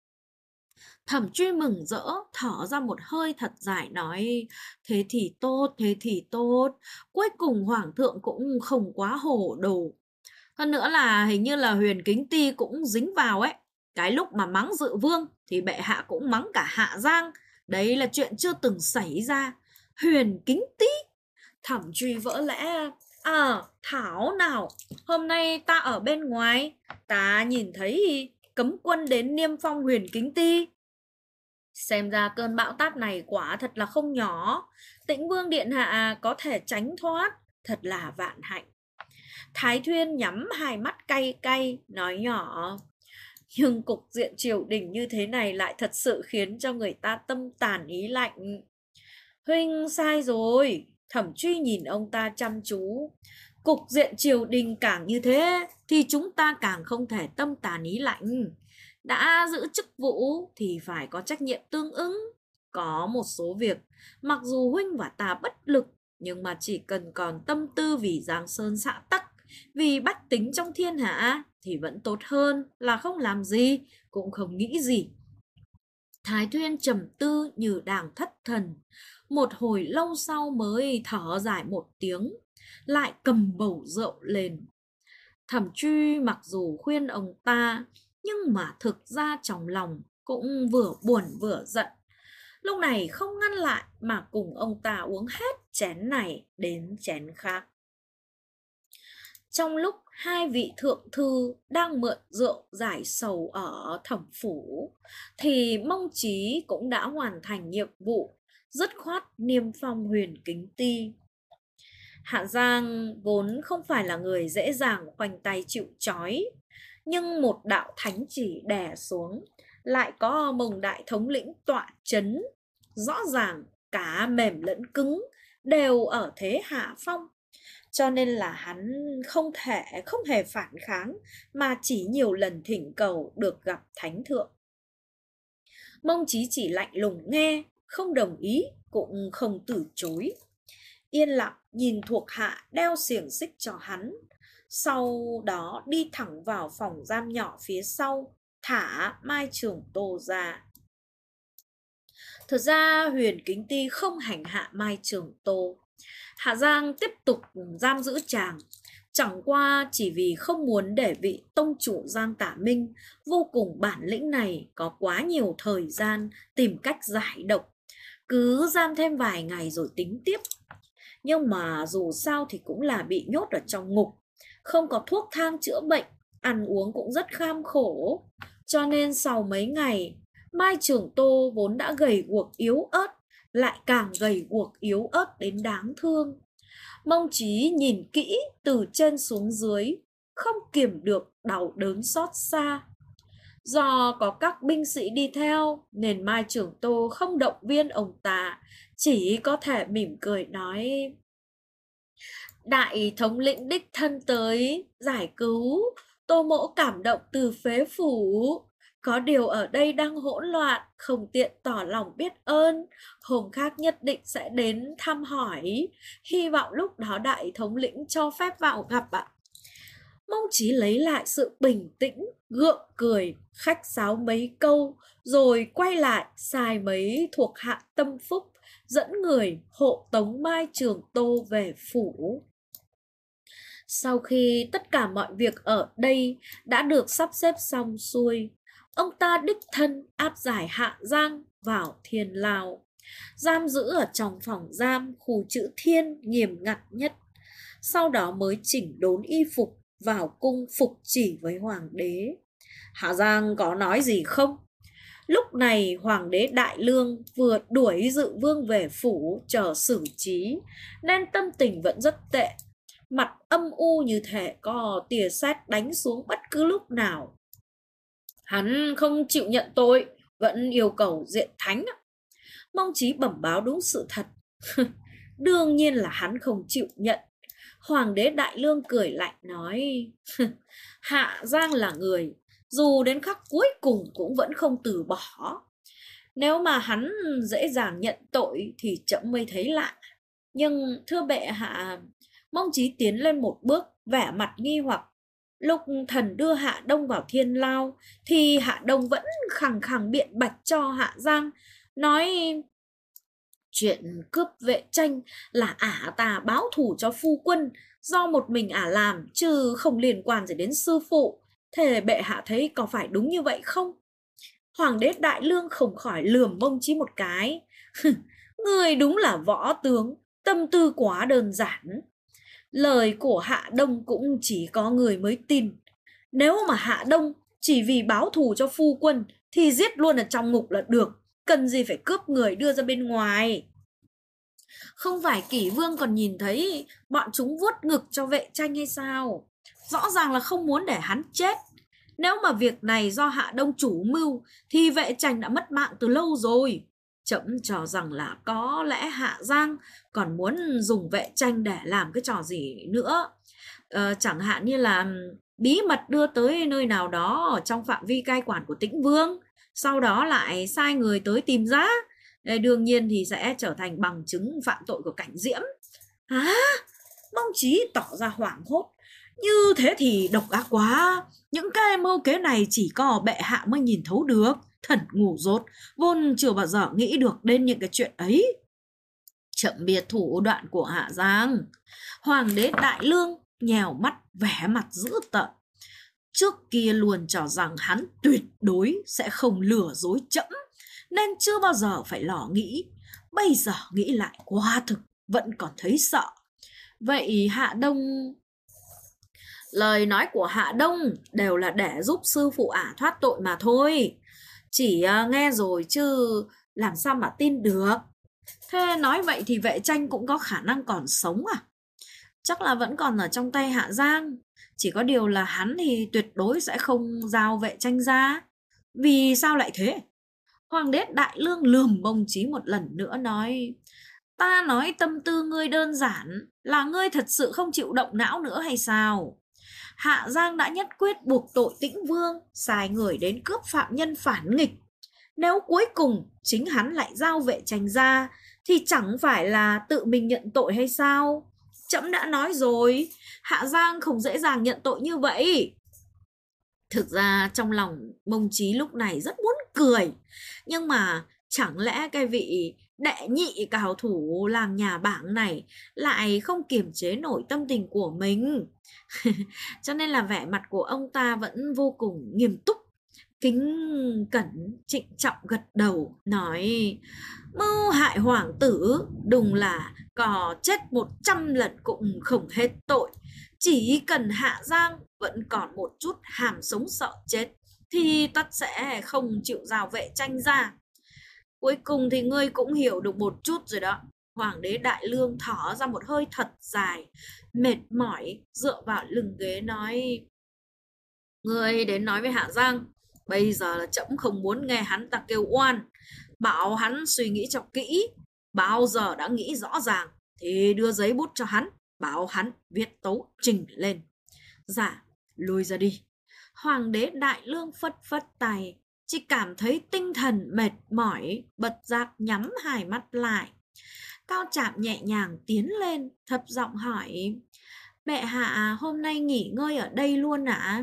Thẩm Truy mừng rỡ, thở ra một hơi thật dài nói, thế thì tốt, thế thì tốt. Cuối cùng Hoàng thượng cũng không quá hồ đồ. Hơn nữa là hình như là Huyền Kính Ty cũng dính vào ấy. Cái lúc mà mắng Dự Vương thì bệ hạ cũng mắng cả Hạ Giang. Đấy là chuyện chưa từng xảy ra. Huyền Kính Ty. Thẩm Truy vỡ lẽ. Thảo nào, hôm nay ta ở bên ngoài, ta nhìn thấy cấm quân đến niêm phong Huyền Kính Ty. Xem ra cơn bão táp này quả thật là không nhỏ. Tĩnh Vương điện hạ có thể tránh thoát, thật là vạn hạnh. Thái Thuyên nhắm hai mắt cay cay, nói nhỏ. Nhưng cục diện triều đình như thế này lại thật sự khiến cho người ta tâm tàn ý lạnh. Huynh sai rồi. Thẩm Truy nhìn ông ta chăm chú. Cục diện triều đình càng như thế thì chúng ta càng không thể tâm tàn ý lạnh. Đã giữ chức vụ thì phải có trách nhiệm tương ứng. Có một số việc, mặc dù huynh và ta bất lực, nhưng mà chỉ cần còn tâm tư vì Giang Sơn xã tắc, vì bách tính trong thiên hạ, thì vẫn tốt hơn là không làm gì, cũng không nghĩ gì. Thái Thuyên trầm tư như đang thất thần. Một hồi lâu sau mới thở dài một tiếng, lại cầm bầu rượu lên. Thẩm Truy mặc dù khuyên ông ta, nhưng mà thực ra trong lòng cũng vừa buồn vừa giận. Lúc này không ngăn lại mà cùng ông ta uống hết chén này đến chén khác. Trong lúc hai vị thượng thư đang mượn rượu giải sầu ở thẩm phủ, thì Mông Chí cũng đã hoàn thành nhiệm vụ, dứt khoát niêm phong Huyền Kính Ti. Hạ Giang vốn không phải là người dễ dàng khoanh tay chịu trói, nhưng một đạo thánh chỉ đè xuống, lại có Mông đại thống lĩnh tọa chấn, rõ ràng cả mềm lẫn cứng đều ở thế hạ phong, cho nên là hắn không hề phản kháng, mà chỉ nhiều lần thỉnh cầu được gặp thánh thượng. Mông Chí chỉ lạnh lùng nghe, không đồng ý cũng không từ chối, yên lặng nhìn thuộc hạ đeo xiềng xích cho hắn, sau đó đi thẳng vào phòng giam nhỏ phía sau, thả Mai Trường Tô ra. Thật ra Huyền Kính Ti không hành hạ Mai Trường Tô. Hạ Giang tiếp tục giam giữ chàng, chẳng qua chỉ vì không muốn để vị tông chủ Giang Tả Minh vô cùng bản lĩnh này có quá nhiều thời gian tìm cách giải độc, cứ giam thêm vài ngày rồi tính tiếp. Nhưng mà dù sao thì cũng là bị nhốt ở trong ngục, không có thuốc thang chữa bệnh, ăn uống cũng rất kham khổ. Cho nên sau mấy ngày, Mai Trường Tô vốn đã gầy guộc yếu ớt, lại càng gầy guộc yếu ớt đến đáng thương. Mông Chí nhìn kỹ từ trên xuống dưới, không kiềm được đau đớn xót xa. Do có các binh sĩ đi theo nên Mai Trường Tô không động viên ông ta, chỉ có thể mỉm cười nói: Đại thống lĩnh đích thân tới giải cứu, Tô mỗ cảm động từ phế phủ. Có điều ở đây đang hỗn loạn, không tiện tỏ lòng biết ơn. Hôm khác nhất định sẽ đến thăm hỏi, hy vọng lúc đó đại thống lĩnh cho phép vào gặp ạ. Mông Chí lấy lại sự bình tĩnh, gượng cười, khách sáo mấy câu, rồi quay lại sai mấy thuộc hạ tâm phúc, dẫn người hộ tống Mai Trường Tô về phủ. Sau khi tất cả mọi việc ở đây đã được sắp xếp xong xuôi, ông ta đích thân áp giải Hạ Giang vào Thiên Lao, giam giữ ở trong phòng giam khu chữ Thiên nghiêm ngặt nhất. Sau đó mới chỉnh đốn y phục vào cung phục chỉ với hoàng đế. Hạ Giang có nói gì không? Lúc này hoàng đế Đại Lương vừa đuổi Dự Vương về phủ chờ xử trí, nên tâm tình vẫn rất tệ, mặt âm u như thể có tia sét đánh xuống bất cứ lúc nào. Hắn không chịu nhận tội, vẫn yêu cầu diện thánh. Mông Chí bẩm báo đúng sự thật. Đương nhiên là hắn không chịu nhận. Hoàng đế Đại Lương cười lạnh nói: Hạ Giang là người, dù đến khắc cuối cùng cũng vẫn không từ bỏ. Nếu mà hắn dễ dàng nhận tội thì trẫm mới thấy lạ. Nhưng thưa bệ hạ... Mông Chí tiến lên một bước, vẻ mặt nghi hoặc. Lúc thần đưa Hạ Đông vào Thiên Lao thì Hạ Đông vẫn khăng khăng biện bạch cho Hạ Giang, nói chuyện cướp Vệ Tranh là ả ta báo thù cho phu quân, do một mình ả làm chứ không liên quan gì đến sư phụ. Thế bệ hạ thấy có phải đúng như vậy không? Hoàng đế Đại Lương không khỏi lườm Mông Chí một cái. Người đúng là võ tướng, tâm tư quá đơn giản. Lời của Hạ Đông cũng chỉ có người mới tin. Nếu mà Hạ Đông chỉ vì báo thù cho phu quân thì giết luôn ở trong ngục là được, cần gì phải cướp người đưa ra bên ngoài. Không phải Kỷ Vương còn nhìn thấy bọn chúng vuốt ngực cho Vệ Tranh hay sao? Rõ ràng là không muốn để hắn chết. Nếu mà việc này do Hạ Đông chủ mưu thì Vệ Tranh đã mất mạng từ lâu rồi. Trẫm cho rằng là có lẽ Hạ Giang còn muốn dùng Vệ Tranh để làm cái trò gì nữa. Chẳng hạn như là bí mật đưa tới nơi nào đó ở trong phạm vi cai quản của Tĩnh Vương, sau đó lại sai người tới tìm ra. Đương nhiên thì sẽ trở thành bằng chứng phạm tội của Cảnh Diễm. Mông Chí tỏ ra hoảng hốt. Như thế thì độc ác quá. Những cái mưu kế này chỉ có bệ hạ mới nhìn thấu được. Thần ngu dốt, vốn chưa bao giờ nghĩ được đến những cái chuyện ấy. Chậm biệt thủ đoạn của Hạ Giang. Hoàng đế Đại Lương nhèo mắt, vẻ mặt dữ tợn. Trước kia luôn cho rằng hắn tuyệt đối sẽ không lừa dối trẫm, nên chưa bao giờ phải lo nghĩ. Bây giờ nghĩ lại quả thực vẫn còn thấy sợ. Vậy Hạ Đông Lời nói của Hạ Đông đều là để giúp sư phụ ả thoát tội mà thôi. Chỉ nghe rồi chứ làm sao mà tin được. Thế nói vậy thì vệ tranh cũng có khả năng còn sống à? Chắc là vẫn còn ở trong tay Hạ Giang. Chỉ có điều là hắn thì tuyệt đối sẽ không giao vệ tranh ra. Vì sao lại thế? Hoàng đế Đại Lương lườm Bông Chí một lần nữa nói: Ta nói tâm tư ngươi đơn giản, là ngươi thật sự không chịu động não nữa hay sao? Hạ Giang đã nhất quyết buộc tội Tĩnh Vương, sai người đến cướp phạm nhân phản nghịch. Nếu cuối cùng chính hắn lại giao vệ tranh ra, thì chẳng phải là tự mình nhận tội hay sao? Trẫm đã nói rồi, Hạ Giang không dễ dàng nhận tội như vậy. Thực ra trong lòng Mông Chí lúc này rất muốn cười, nhưng mà chẳng lẽ cái vị đệ nhị cao thủ làng nhà bảng này lại không kiềm chế nổi tâm tình của mình. Cho nên là vẻ mặt của ông ta vẫn vô cùng nghiêm túc, kính cẩn trịnh trọng gật đầu nói: mưu hại hoàng tử đúng là có chết 100 lần cũng không hết tội. Chỉ cần Hạ Giang vẫn còn một chút hàm sống sợ chết thì tất sẽ không chịu giao vệ tranh ra. Cuối cùng thì ngươi cũng hiểu được một chút rồi đó. Hoàng đế Đại Lương thở ra một hơi thật dài, mệt mỏi dựa vào lưng ghế nói: ngươi đến nói với Hạ Giang, bây giờ là trẫm không muốn nghe hắn ta kêu oan. Bảo hắn suy nghĩ cho kỹ, bao giờ đã nghĩ rõ ràng thì đưa giấy bút cho hắn, bảo hắn viết tấu trình lên. Dạ, lui ra đi. Hoàng đế Đại Lương phất phất tay, chỉ cảm thấy tinh thần mệt mỏi, bật giác nhắm hai mắt lại. Cao Trạm nhẹ nhàng tiến lên, thấp giọng hỏi: bệ hạ hôm nay nghỉ ngơi ở đây luôn ạ?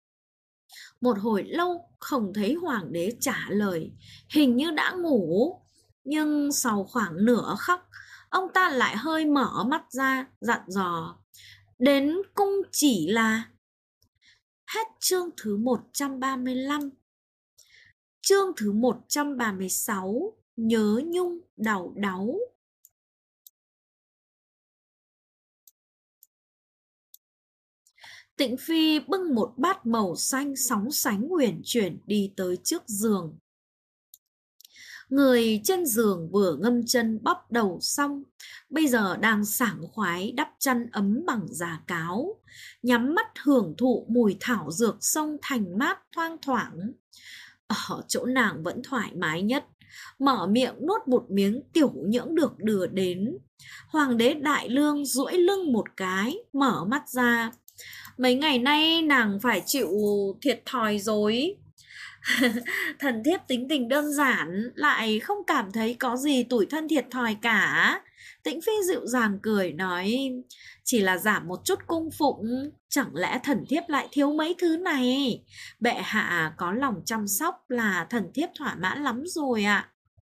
Một hồi lâu không thấy hoàng đế trả lời, hình như đã ngủ. Nhưng sau khoảng nửa khắc, ông ta lại hơi mở mắt ra, dặn dò: đến cung chỉ là... Hết chương thứ 135. Chương thứ 136, nhớ nhung đau đáu. Tịnh Phi bưng một bát màu xanh sóng sánh uyển chuyển đi tới trước giường. Người trên giường vừa ngâm chân bóp đầu xong, bây giờ đang sảng khoái đắp chăn ấm bằng giá cáo, nhắm mắt hưởng thụ mùi thảo dược sông thành mát thoang thoảng. Ở chỗ nàng vẫn thoải mái nhất, mở miệng nuốt một miếng tiểu nhưỡng được đưa đến. Hoàng đế Đại Lương duỗi lưng một cái, mở mắt ra. Mấy ngày nay nàng phải chịu thiệt thòi rồi. Thần thiếp tính tình đơn giản, lại không cảm thấy có gì tủi thân thiệt thòi cả. Tĩnh Phi dịu dàng cười nói: chỉ là giảm một chút cung phụng, chẳng lẽ thần thiếp lại thiếu mấy thứ này? Bệ hạ có lòng chăm sóc là thần thiếp thỏa mãn lắm rồi ạ.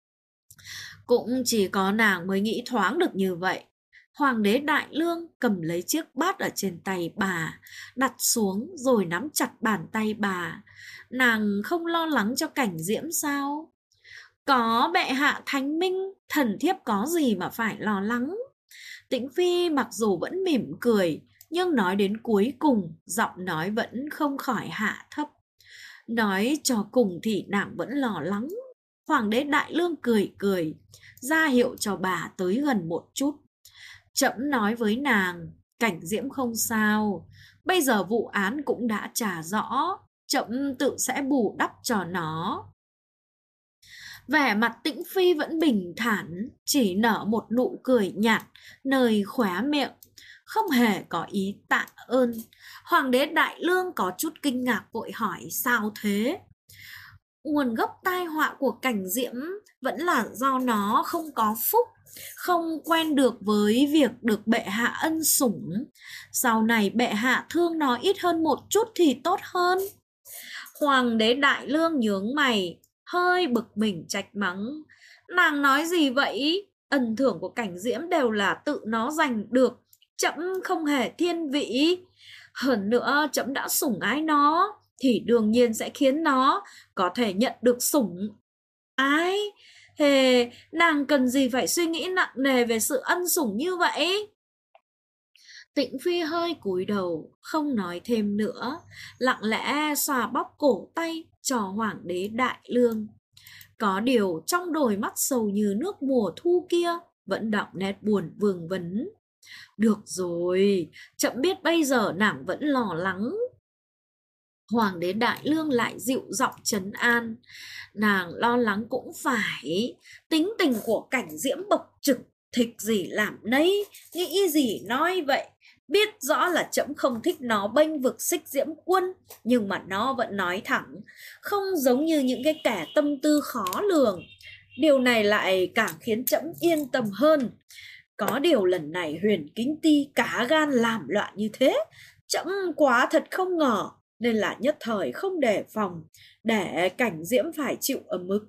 Cũng chỉ có nàng mới nghĩ thoáng được như vậy. Hoàng đế Đại Lương cầm lấy chiếc bát ở trên tay bà, đặt xuống rồi nắm chặt bàn tay bà. Nàng không lo lắng cho Cảnh Diễm sao? Có bệ hạ thánh minh, thần thiếp có gì mà phải lo lắng. Tĩnh Phi mặc dù vẫn mỉm cười, nhưng nói đến cuối cùng, giọng nói vẫn không khỏi hạ thấp. Nói cho cùng thì nàng vẫn lo lắng. Hoàng đế Đại Lương cười cười, ra hiệu cho bà tới gần một chút. Trẫm nói với nàng, Cảnh Diễm không sao. Bây giờ vụ án cũng đã trả rõ, trẫm tự sẽ bù đắp cho nó. Vẻ mặt Tĩnh Phi vẫn bình thản, chỉ nở một nụ cười nhạt nơi khóe miệng, không hề có ý tạ ơn. Hoàng đế Đại Lương có chút kinh ngạc vội hỏi: sao thế? Nguồn gốc tai họa của Cảnh Diễm vẫn là do nó không có phúc, không quen được với việc được bệ hạ ân sủng. Sau này bệ hạ thương nó ít hơn một chút thì tốt hơn. Hoàng đế Đại Lương nhướng mày, hơi bực mình trách mắng: nàng nói gì vậy? Ân thưởng của Cảnh Diễm đều là tự nó giành được, trẫm không hề thiên vị. Hơn nữa trẫm đã sủng ái nó thì đương nhiên sẽ khiến nó có thể nhận được sủng ái. Hề, nàng cần gì phải suy nghĩ nặng nề về sự ân sủng như vậy? Tịnh Phi hơi cúi đầu, không nói thêm nữa, lặng lẽ xoa bóp cổ tay cho Hoàng đế Đại Lương. Có điều trong đôi mắt sầu như nước mùa thu kia vẫn đọng nét buồn vương vấn. Được rồi, chậm biết bây giờ nàng vẫn lo lắng. Hoàng đế Đại Lương lại dịu giọng trấn an. Nàng lo lắng cũng phải, tính tình của Cảnh Diễm bộc trực, thích gì làm nấy, nghĩ gì nói vậy. Biết rõ là trẫm không thích nó bênh vực Xích Diễm Quân, nhưng mà nó vẫn nói thẳng, không giống như những cái kẻ tâm tư khó lường. Điều này lại càng khiến trẫm yên tâm hơn. Có điều lần này Huyền Kính Ti cả gan làm loạn như thế, trẫm quá thật không ngờ, nên là nhất thời không đề phòng, để Cảnh Diễm phải chịu ấm ức.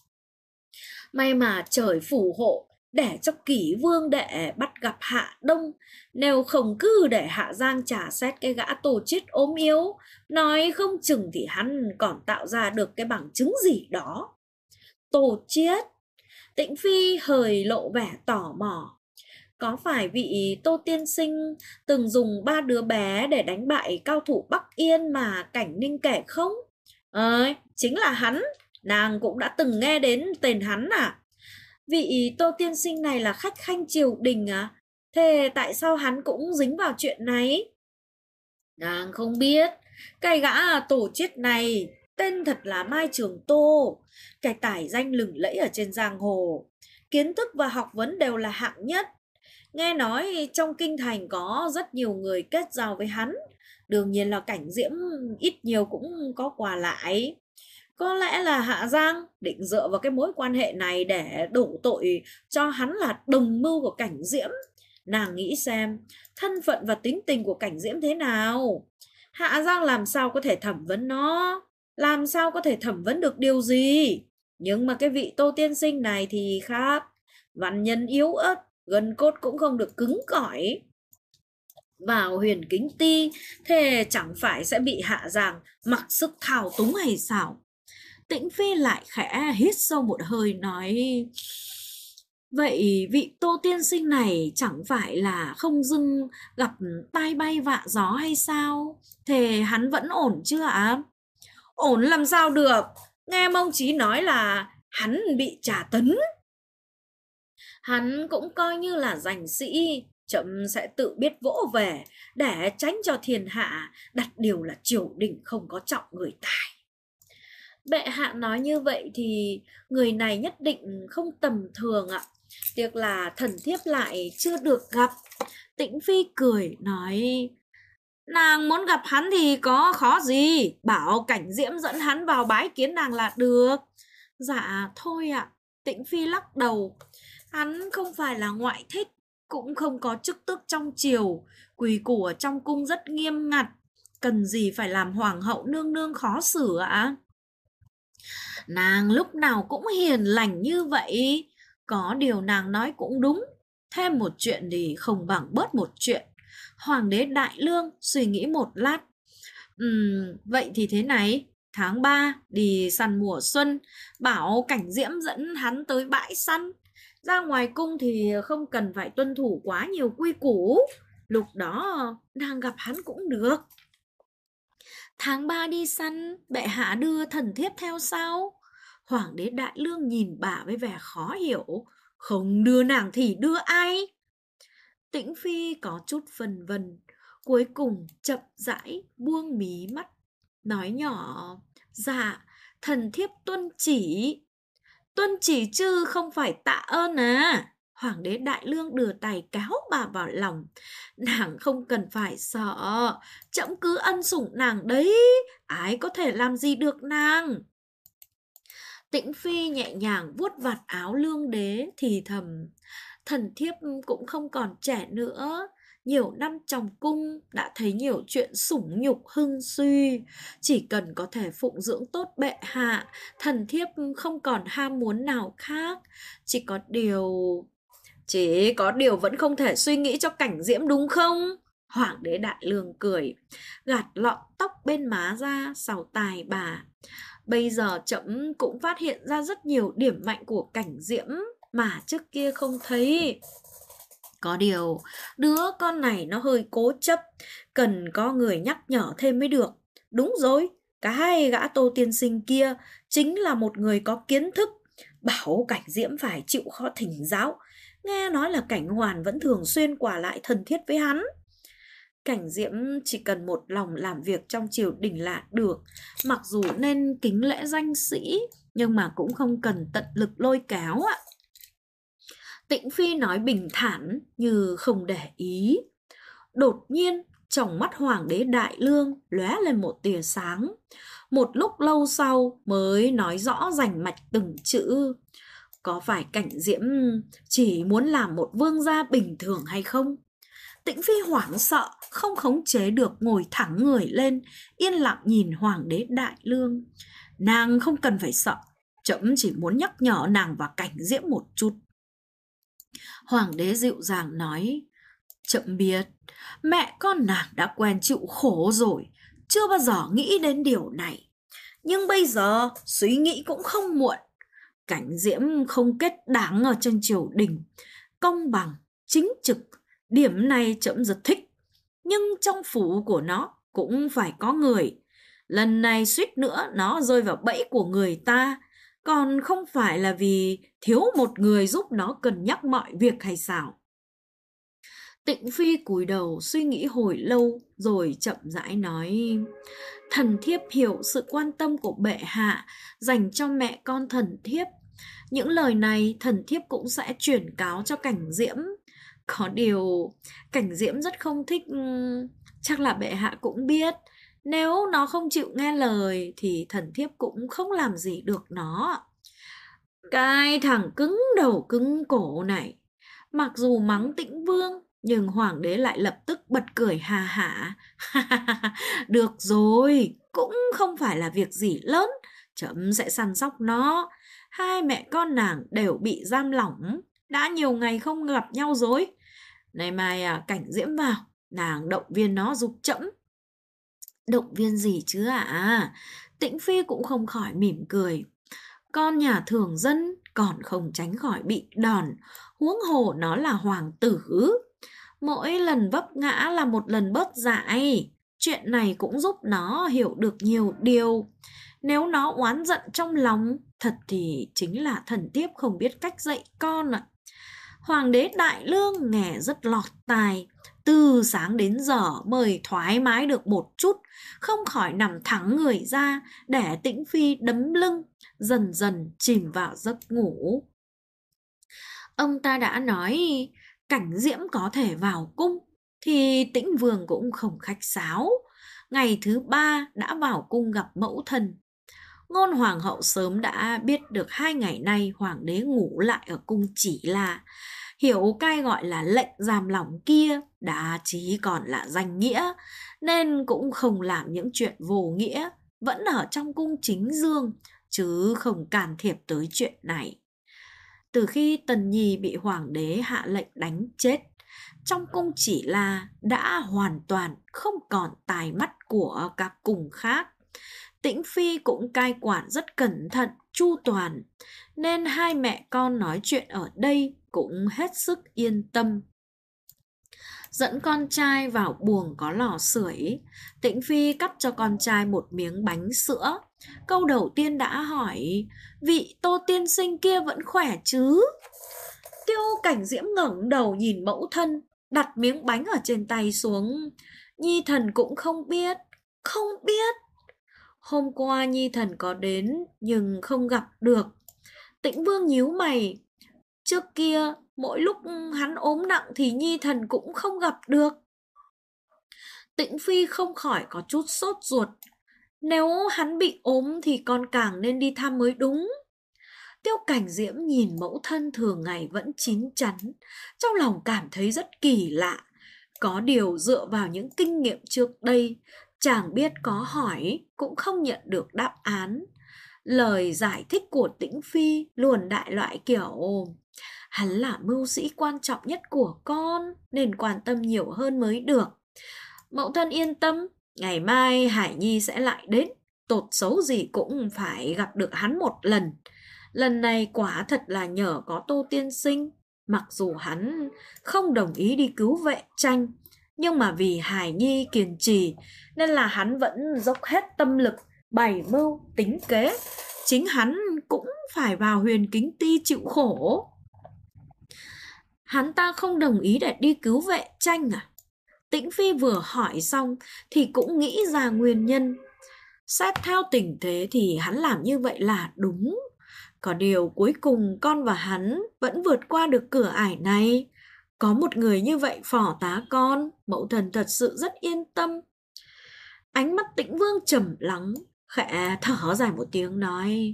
May mà trời phù hộ, để cho Kỷ Vương đệ bắt gặp Hạ Đông, nếu không cứ để Hạ Giang trả xét cái gã Tô Chiết ốm yếu, nói không chừng thì hắn còn tạo ra được cái bằng chứng gì đó. Tô Chiết? Tĩnh Phi hơi lộ vẻ tò mò. Có phải vị Tô tiên sinh từng dùng 3 đứa bé để đánh bại cao thủ Bắc Yên mà Cảnh Ninh kể không? Chính là hắn, nàng cũng đã từng nghe đến tên hắn à? Vị Tô tiên sinh này là khách khanh triều đình à? Thế tại sao hắn cũng dính vào chuyện này? Nàng không biết, cái gã Tổ Chiết này tên thật là Mai Trường Tô, cái tài danh lừng lẫy ở trên giang hồ, kiến thức và học vấn đều là hạng nhất. Nghe nói trong kinh thành có rất nhiều người kết giao với hắn, đương nhiên là Cảnh Diễm ít nhiều cũng có quà lại. Có lẽ là Hạ Giang định dựa vào cái mối quan hệ này để đổ tội cho hắn là đồng mưu của Cảnh Diễm. Nàng nghĩ xem, thân phận và tính tình của Cảnh Diễm thế nào? Hạ Giang làm sao có thể thẩm vấn nó? Làm sao có thể thẩm vấn được điều gì? Nhưng mà cái vị Tô tiên sinh này thì khác. Văn nhân yếu ớt, gân cốt cũng không được cứng cỏi. Vào Huyền Kính Ti, thế chẳng phải sẽ bị Hạ Giang mặc sức thao túng hay sao? Tĩnh Phi lại khẽ hít sâu một hơi nói, vậy vị Tô tiên sinh này chẳng phải là không dưng gặp tai bay vạ gió hay sao? Thế hắn vẫn ổn chưa ạ? Ổn làm sao được? Nghe Mông Chí nói là hắn bị trả tấn. Hắn cũng coi như là danh sĩ, chậm sẽ tự biết vỗ về để tránh cho thiên hạ đặt điều là triều đình không có trọng người tài. Bệ hạ nói như vậy thì người này nhất định không tầm thường ạ. Tiếc là thần thiếp lại chưa được gặp. Tĩnh Phi cười nói, nàng muốn gặp hắn thì có khó gì, bảo Cảnh Diễm dẫn hắn vào bái kiến nàng là được. Dạ thôi ạ. Tĩnh Phi lắc đầu. Hắn không phải là ngoại thích, cũng không có chức tước trong triều, quy củ ở trong cung rất nghiêm ngặt, cần gì phải làm hoàng hậu nương nương khó xử ạ? Nàng lúc nào cũng hiền lành như vậy. Có điều nàng nói cũng đúng, thêm một chuyện thì không bằng bớt một chuyện. Hoàng đế Đại Lương suy nghĩ một lát. Vậy thì thế này, tháng 3 đi săn mùa xuân, bảo Cảnh Diễm dẫn hắn tới bãi săn. Ra ngoài cung thì không cần phải tuân thủ quá nhiều quy củ, lúc đó nàng gặp hắn cũng được. Tháng 3 đi săn, bệ hạ đưa thần thiếp theo sao? Hoàng đế Đại Lương nhìn bà với vẻ khó hiểu. Không đưa nàng thì đưa ai? Tĩnh Phi có chút phân vân, cuối cùng chậm rãi buông mí mắt, nói nhỏ, dạ, thần thiếp tuân chỉ. Tuân chỉ chứ không phải tạ ơn à? Hoàng đế Đại Lương đưa tay kéo bà vào lòng. Nàng không cần phải sợ, trẫm cứ ân sủng nàng đấy, ai có thể làm gì được nàng. Tĩnh Phi nhẹ nhàng vuốt vạt áo Lương đế thì thầm, thần thiếp cũng không còn trẻ nữa, nhiều năm trong cung đã thấy nhiều chuyện sủng nhục hưng suy, chỉ cần có thể phụng dưỡng tốt bệ hạ, thần thiếp không còn ham muốn nào khác. Chỉ có điều vẫn không thể suy nghĩ cho Cảnh Diễm đúng không? Hoàng đế Đại Lương cười, gạt lọn tóc bên má ra sau tai bà. Bây giờ trẫm cũng phát hiện ra rất nhiều điểm mạnh của Cảnh Diễm mà trước kia không thấy. Có điều, đứa con này nó hơi cố chấp, cần có người nhắc nhở thêm mới được. Đúng rồi, cả hai gã Tô tiên sinh kia chính là một người có kiến thức. Bảo Cảnh Diễm phải chịu khó thỉnh giáo. Nghe nói là Cảnh Hoàn vẫn thường xuyên qua lại thân thiết với hắn. Cảnh Diễm chỉ cần một lòng làm việc trong triều đình là được. Mặc dù nên kính lễ danh sĩ, nhưng mà cũng không cần tận lực lôi kéo ạ. Tĩnh Phi nói bình thản như không để ý. Đột nhiên, trong mắt Hoàng đế Đại Lương lóe lên một tia sáng. Một lúc lâu sau mới nói rõ rành mạch từng chữ. Có phải Cảnh Diễm chỉ muốn làm một vương gia bình thường hay không? Tĩnh Phi hoảng sợ, không khống chế được ngồi thẳng người lên, yên lặng nhìn Hoàng đế Đại Lương. Nàng không cần phải sợ, trẫm chỉ muốn nhắc nhở nàng và Cảnh Diễm một chút. Hoàng đế dịu dàng nói, trẫm biết, mẹ con nàng đã quen chịu khổ rồi, chưa bao giờ nghĩ đến điều này. Nhưng bây giờ suy nghĩ cũng không muộn. Cảnh Diễm không kết đáng ở trên triều đình, công bằng, chính trực, điểm này trẫm rất thích. Nhưng trong phủ của nó cũng phải có người. Lần này suýt nữa nó rơi vào bẫy của người ta, còn không phải là vì thiếu một người giúp nó cân nhắc mọi việc hay sao? Tĩnh Phi cúi đầu suy nghĩ hồi lâu rồi chậm rãi nói, thần thiếp hiểu sự quan tâm của bệ hạ dành cho mẹ con thần thiếp. Những lời này thần thiếp cũng sẽ chuyển cáo cho Cảnh Diễm. Có điều Cảnh Diễm rất không thích, chắc là bệ hạ cũng biết. Nếu nó không chịu nghe lời thì thần thiếp cũng không làm gì được nó. Cái thằng cứng đầu cứng cổ này. Mặc dù mắng Tĩnh Vương, nhưng Hoàng đế lại lập tức bật cười hà hả. Được rồi, cũng không phải là việc gì lớn, trẫm sẽ săn sóc nó. Hai mẹ con nàng đều bị giam lỏng, đã nhiều ngày không gặp nhau rồi. Nay mai Cảnh Diễm vào, nàng động viên nó giúp trẫm. Động viên gì chứ ạ? Tĩnh Phi cũng không khỏi mỉm cười. Con nhà thường dân còn không tránh khỏi bị đòn, huống hồ nó là hoàng tử. Mỗi lần vấp ngã là một lần bớt dại. Chuyện này cũng giúp nó hiểu được nhiều điều. Nếu nó oán giận trong lòng, thật thì chính là thần thiếp không biết cách dạy con ạ. Hoàng đế Đại Lương nghe rất lọt tai. Từ sáng đến giờ mới thoải mái được một chút, không khỏi nằm thẳng người ra để Tĩnh Phi đấm lưng, dần dần chìm vào giấc ngủ. Ông ta đã nói Cảnh Diễm có thể vào cung, thì Tĩnh Vương cũng không khách sáo. Ngày thứ 3 đã vào cung gặp mẫu thân. Ngôn hoàng hậu sớm đã biết được 2 ngày nay hoàng đế ngủ lại ở cung chỉ là hiểu cái gọi là lệnh giam lỏng kia đã chỉ còn là danh nghĩa, nên cũng không làm những chuyện vô nghĩa, vẫn ở trong cung chính dương, chứ không can thiệp tới chuyện này. Từ khi Tần Nhi bị hoàng đế hạ lệnh đánh chết, trong cung chỉ là đã hoàn toàn không còn tài mắt của các cung khác. Tĩnh Phi cũng cai quản rất cẩn thận, chu toàn, nên hai mẹ con nói chuyện ở đây cũng hết sức yên tâm. Dẫn con trai vào buồng có lò sưởi, Tĩnh Phi cắt cho con trai một miếng bánh sữa. Câu đầu tiên đã hỏi, vị Tô tiên sinh kia vẫn khỏe chứ? Tiêu Cảnh Diễm ngẩng đầu nhìn mẫu thân, đặt miếng bánh ở trên tay xuống. Nhi thần cũng không biết, không biết. Hôm qua Nhi thần có đến nhưng không gặp được. Tĩnh Vương nhíu mày. Trước kia mỗi lúc hắn ốm nặng thì Nhi thần cũng không gặp được. Tĩnh Phi không khỏi có chút sốt ruột. Nếu hắn bị ốm thì con càng nên đi thăm mới đúng. Tiêu Cảnh Diễm nhìn mẫu thân thường ngày vẫn chín chắn, trong lòng cảm thấy rất kỳ lạ. Có điều dựa vào những kinh nghiệm trước đây, chàng biết có hỏi cũng không nhận được đáp án. Lời giải thích của Tĩnh Phi luôn đại loại kiểu hắn là mưu sĩ quan trọng nhất của con, nên quan tâm nhiều hơn mới được. Mẫu thân yên tâm, ngày mai Hải Nhi sẽ lại đến, tột xấu gì cũng phải gặp được hắn một lần. Lần này quả thật là nhờ có Tô tiên sinh, Mặc dù hắn không đồng ý đi cứu Vệ Tranh, nhưng mà vì Hải Nhi kiên trì nên là hắn vẫn dốc hết tâm lực bày mưu tính kế. Chính hắn cũng phải vào Huyền Kính Ti chịu khổ. Hắn ta không đồng ý để đi cứu Vệ Tranh à? Tĩnh Phi vừa hỏi xong thì cũng nghĩ ra nguyên nhân. Xét theo tình thế thì hắn làm như vậy là đúng. Có điều cuối cùng con và hắn vẫn vượt qua được cửa ải này. Có một người như vậy phò tá con, mẫu thần thật sự rất yên tâm. Ánh mắt Tĩnh Vương trầm lắng, khẽ thở dài một tiếng nói: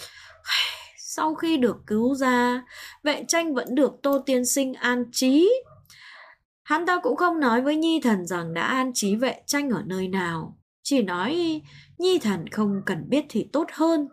sau khi được cứu ra, Vệ Tranh vẫn được Tô tiên sinh an trí. Hắn ta cũng không nói với Nhi thần rằng đã an trí Vệ Tranh ở nơi nào, chỉ nói Nhi thần không cần biết thì tốt hơn.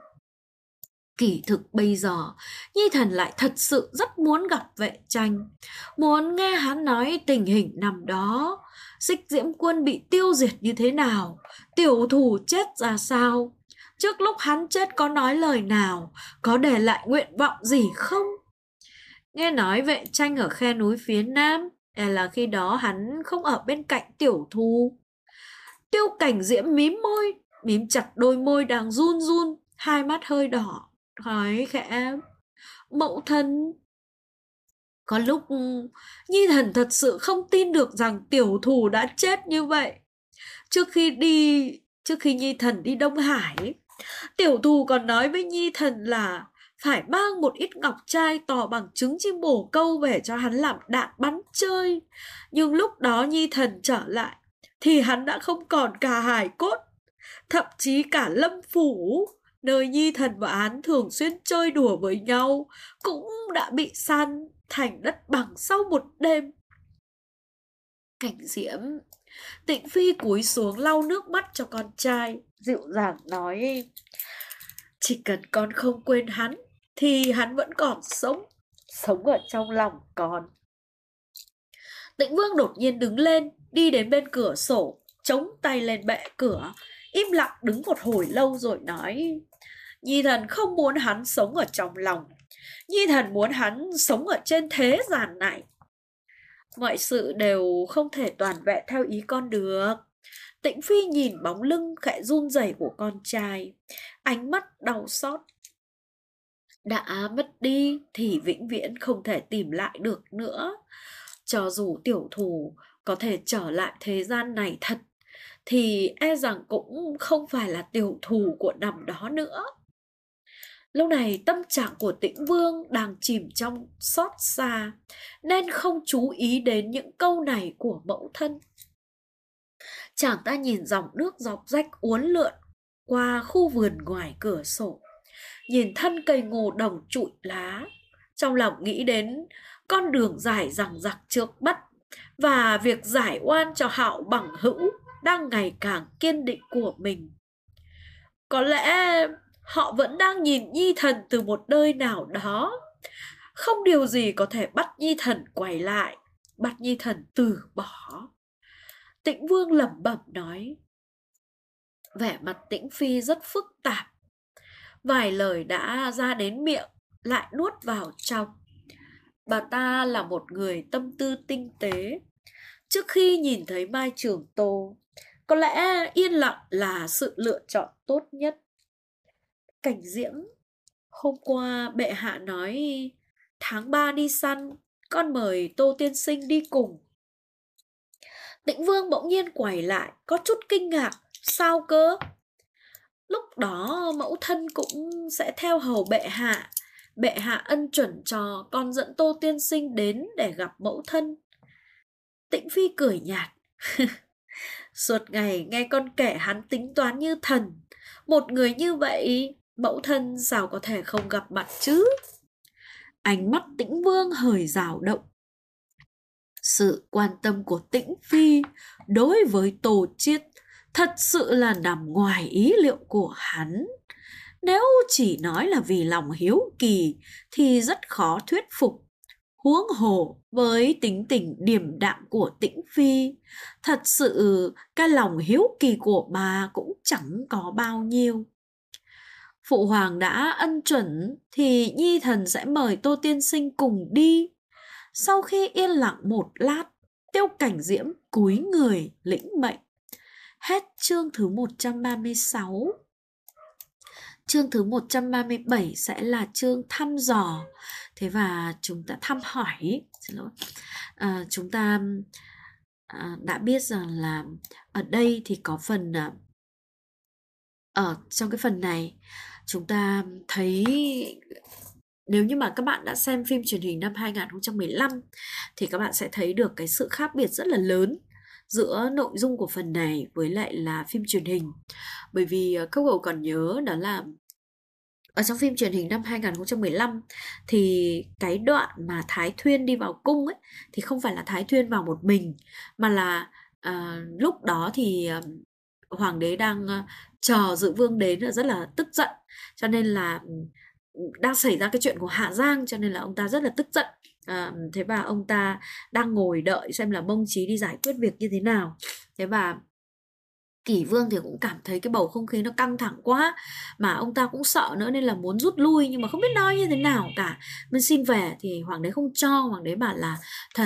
Kỳ thực bây giờ Nhi thần lại thật sự rất muốn gặp Vệ Tranh, muốn nghe hắn nói tình hình năm đó, Xích Diễm Quân bị tiêu diệt như thế nào, tiểu thủ chết ra sao, trước lúc hắn chết có nói lời nào, có để lại nguyện vọng gì không. Nghe nói Vệ Tranh ở khe núi phía nam, là khi đó hắn không ở bên cạnh tiểu thù. Tiêu Cảnh Diễm mím chặt đôi môi đang run run, hai mắt hơi đỏ, nói khẽ: mẫu thân. Có lúc Nhi thần thật sự không tin được rằng tiểu thù đã chết như vậy. Trước khi Nhi thần đi Đông Hải, tiểu thù còn nói với Nhi thần là phải mang một ít ngọc trai to bằng trứng chim bồ câu về cho hắn làm đạn bắn chơi. Nhưng lúc đó Nhi thần trở lại thì hắn đã không còn cả hài cốt, thậm chí cả lâm phủ, nơi Nhi thần và hắn thường xuyên chơi đùa với nhau, cũng đã bị san thành đất bằng sau một đêm. Cảnh Diễm. Tịnh Phi cúi xuống lau nước mắt cho con trai, dịu dàng nói: chỉ cần con không quên hắn thì hắn vẫn còn sống ở trong lòng con. Tĩnh Vương đột nhiên đứng lên, đi đến bên cửa sổ, chống tay lên bệ cửa, im lặng đứng một hồi lâu rồi nói: Nhi thần không muốn hắn sống ở trong lòng, Nhi thần muốn hắn sống ở trên thế gian này. Mọi sự đều không thể toàn vẹn theo ý con được. Tĩnh Phi nhìn bóng lưng khẽ run rẩy của con trai, ánh mắt đau xót. Đã mất đi thì vĩnh viễn không thể tìm lại được nữa. Cho dù tiểu thù có thể trở lại thế gian này thật, thì e rằng cũng không phải là tiểu thù của năm đó nữa. Lúc này tâm trạng của Tĩnh Vương đang chìm trong xót xa, nên không chú ý đến những câu này của mẫu thân. Chàng ta nhìn dòng nước róc rách uốn lượn qua khu vườn ngoài cửa sổ, nhìn thân cây ngô đồng trụi lá, trong lòng nghĩ đến con đường dài dằng dặc trước mắt và việc giải oan cho Hạo bằng hữu đang ngày càng kiên định của mình. Có lẽ họ vẫn đang nhìn Nhi thần từ một nơi nào đó. Không điều gì có thể bắt Nhi thần quay lại, bắt Nhi thần từ bỏ. Tĩnh Vương lẩm bẩm nói. Vẻ mặt Tĩnh Phi rất phức tạp. Vài lời đã ra đến miệng lại nuốt vào trong. Bà ta là một người tâm tư tinh tế. Trước khi nhìn thấy Mai Trường Tô, có lẽ yên lặng là sự lựa chọn tốt nhất. Cảnh Diễm, hôm qua bệ hạ nói tháng 3 đi săn, con mời Tô tiên sinh đi cùng. Tĩnh Vương bỗng nhiên quay lại, có chút kinh ngạc. Sao cơ? Lúc đó mẫu thân cũng sẽ theo hầu bệ hạ. Bệ hạ ân chuẩn cho con dẫn Tô tiên sinh đến để gặp mẫu thân. Tĩnh Phi cười nhạt. Suốt ngày nghe con kể hắn tính toán như thần. Một người như vậy, mẫu thân sao có thể không gặp mặt chứ? Ánh mắt Tĩnh Vương hơi dao động. Sự quan tâm của Tĩnh Phi đối với Tô Chiết thật sự là nằm ngoài ý liệu của hắn. Nếu chỉ nói là vì lòng hiếu kỳ thì rất khó thuyết phục. Huống hồ với tính tình điềm đạm của Tĩnh Phi, thật sự cái lòng hiếu kỳ của bà cũng chẳng có bao nhiêu. Phụ hoàng đã ân chuẩn thì Nhi thần sẽ mời Tô tiên sinh cùng đi. Sau khi yên lặng một lát, Tiêu Cảnh Diễm cúi người lĩnh mệnh. Hết chương thứ 136. Chương thứ 137 sẽ là chương thăm dò. Thế và chúng ta thăm hỏi, xin lỗi. Chúng ta đã biết rằng là ở đây thì có phần ở trong cái phần này chúng ta thấy, nếu như mà các bạn đã xem phim truyền hình năm 2015 thì các bạn sẽ thấy được cái sự khác biệt rất là lớn giữa nội dung của phần này với lại là phim truyền hình. Bởi vì các cậu còn nhớ đó là ở trong phim truyền hình năm 2015 thì cái đoạn mà Thái Thuyên đi vào cung ấy thì không phải là Thái Thuyên vào một mình, mà là lúc đó thì hoàng đế đang chờ Dự Vương đến, rất là tức giận, cho nên là đang xảy ra cái chuyện của Hạ Giang, cho nên là ông ta rất là tức giận. Thế và ông ta đang ngồi đợi xem là Mông Chí đi giải quyết việc như thế nào. Thế và Kỷ Vương thì cũng cảm thấy cái bầu không khí nó căng thẳng quá, mà ông ta cũng sợ nữa nên là muốn rút lui, nhưng mà không biết nói như thế nào cả. Nên xin về thì hoàng đế không cho, hoàng đế bảo là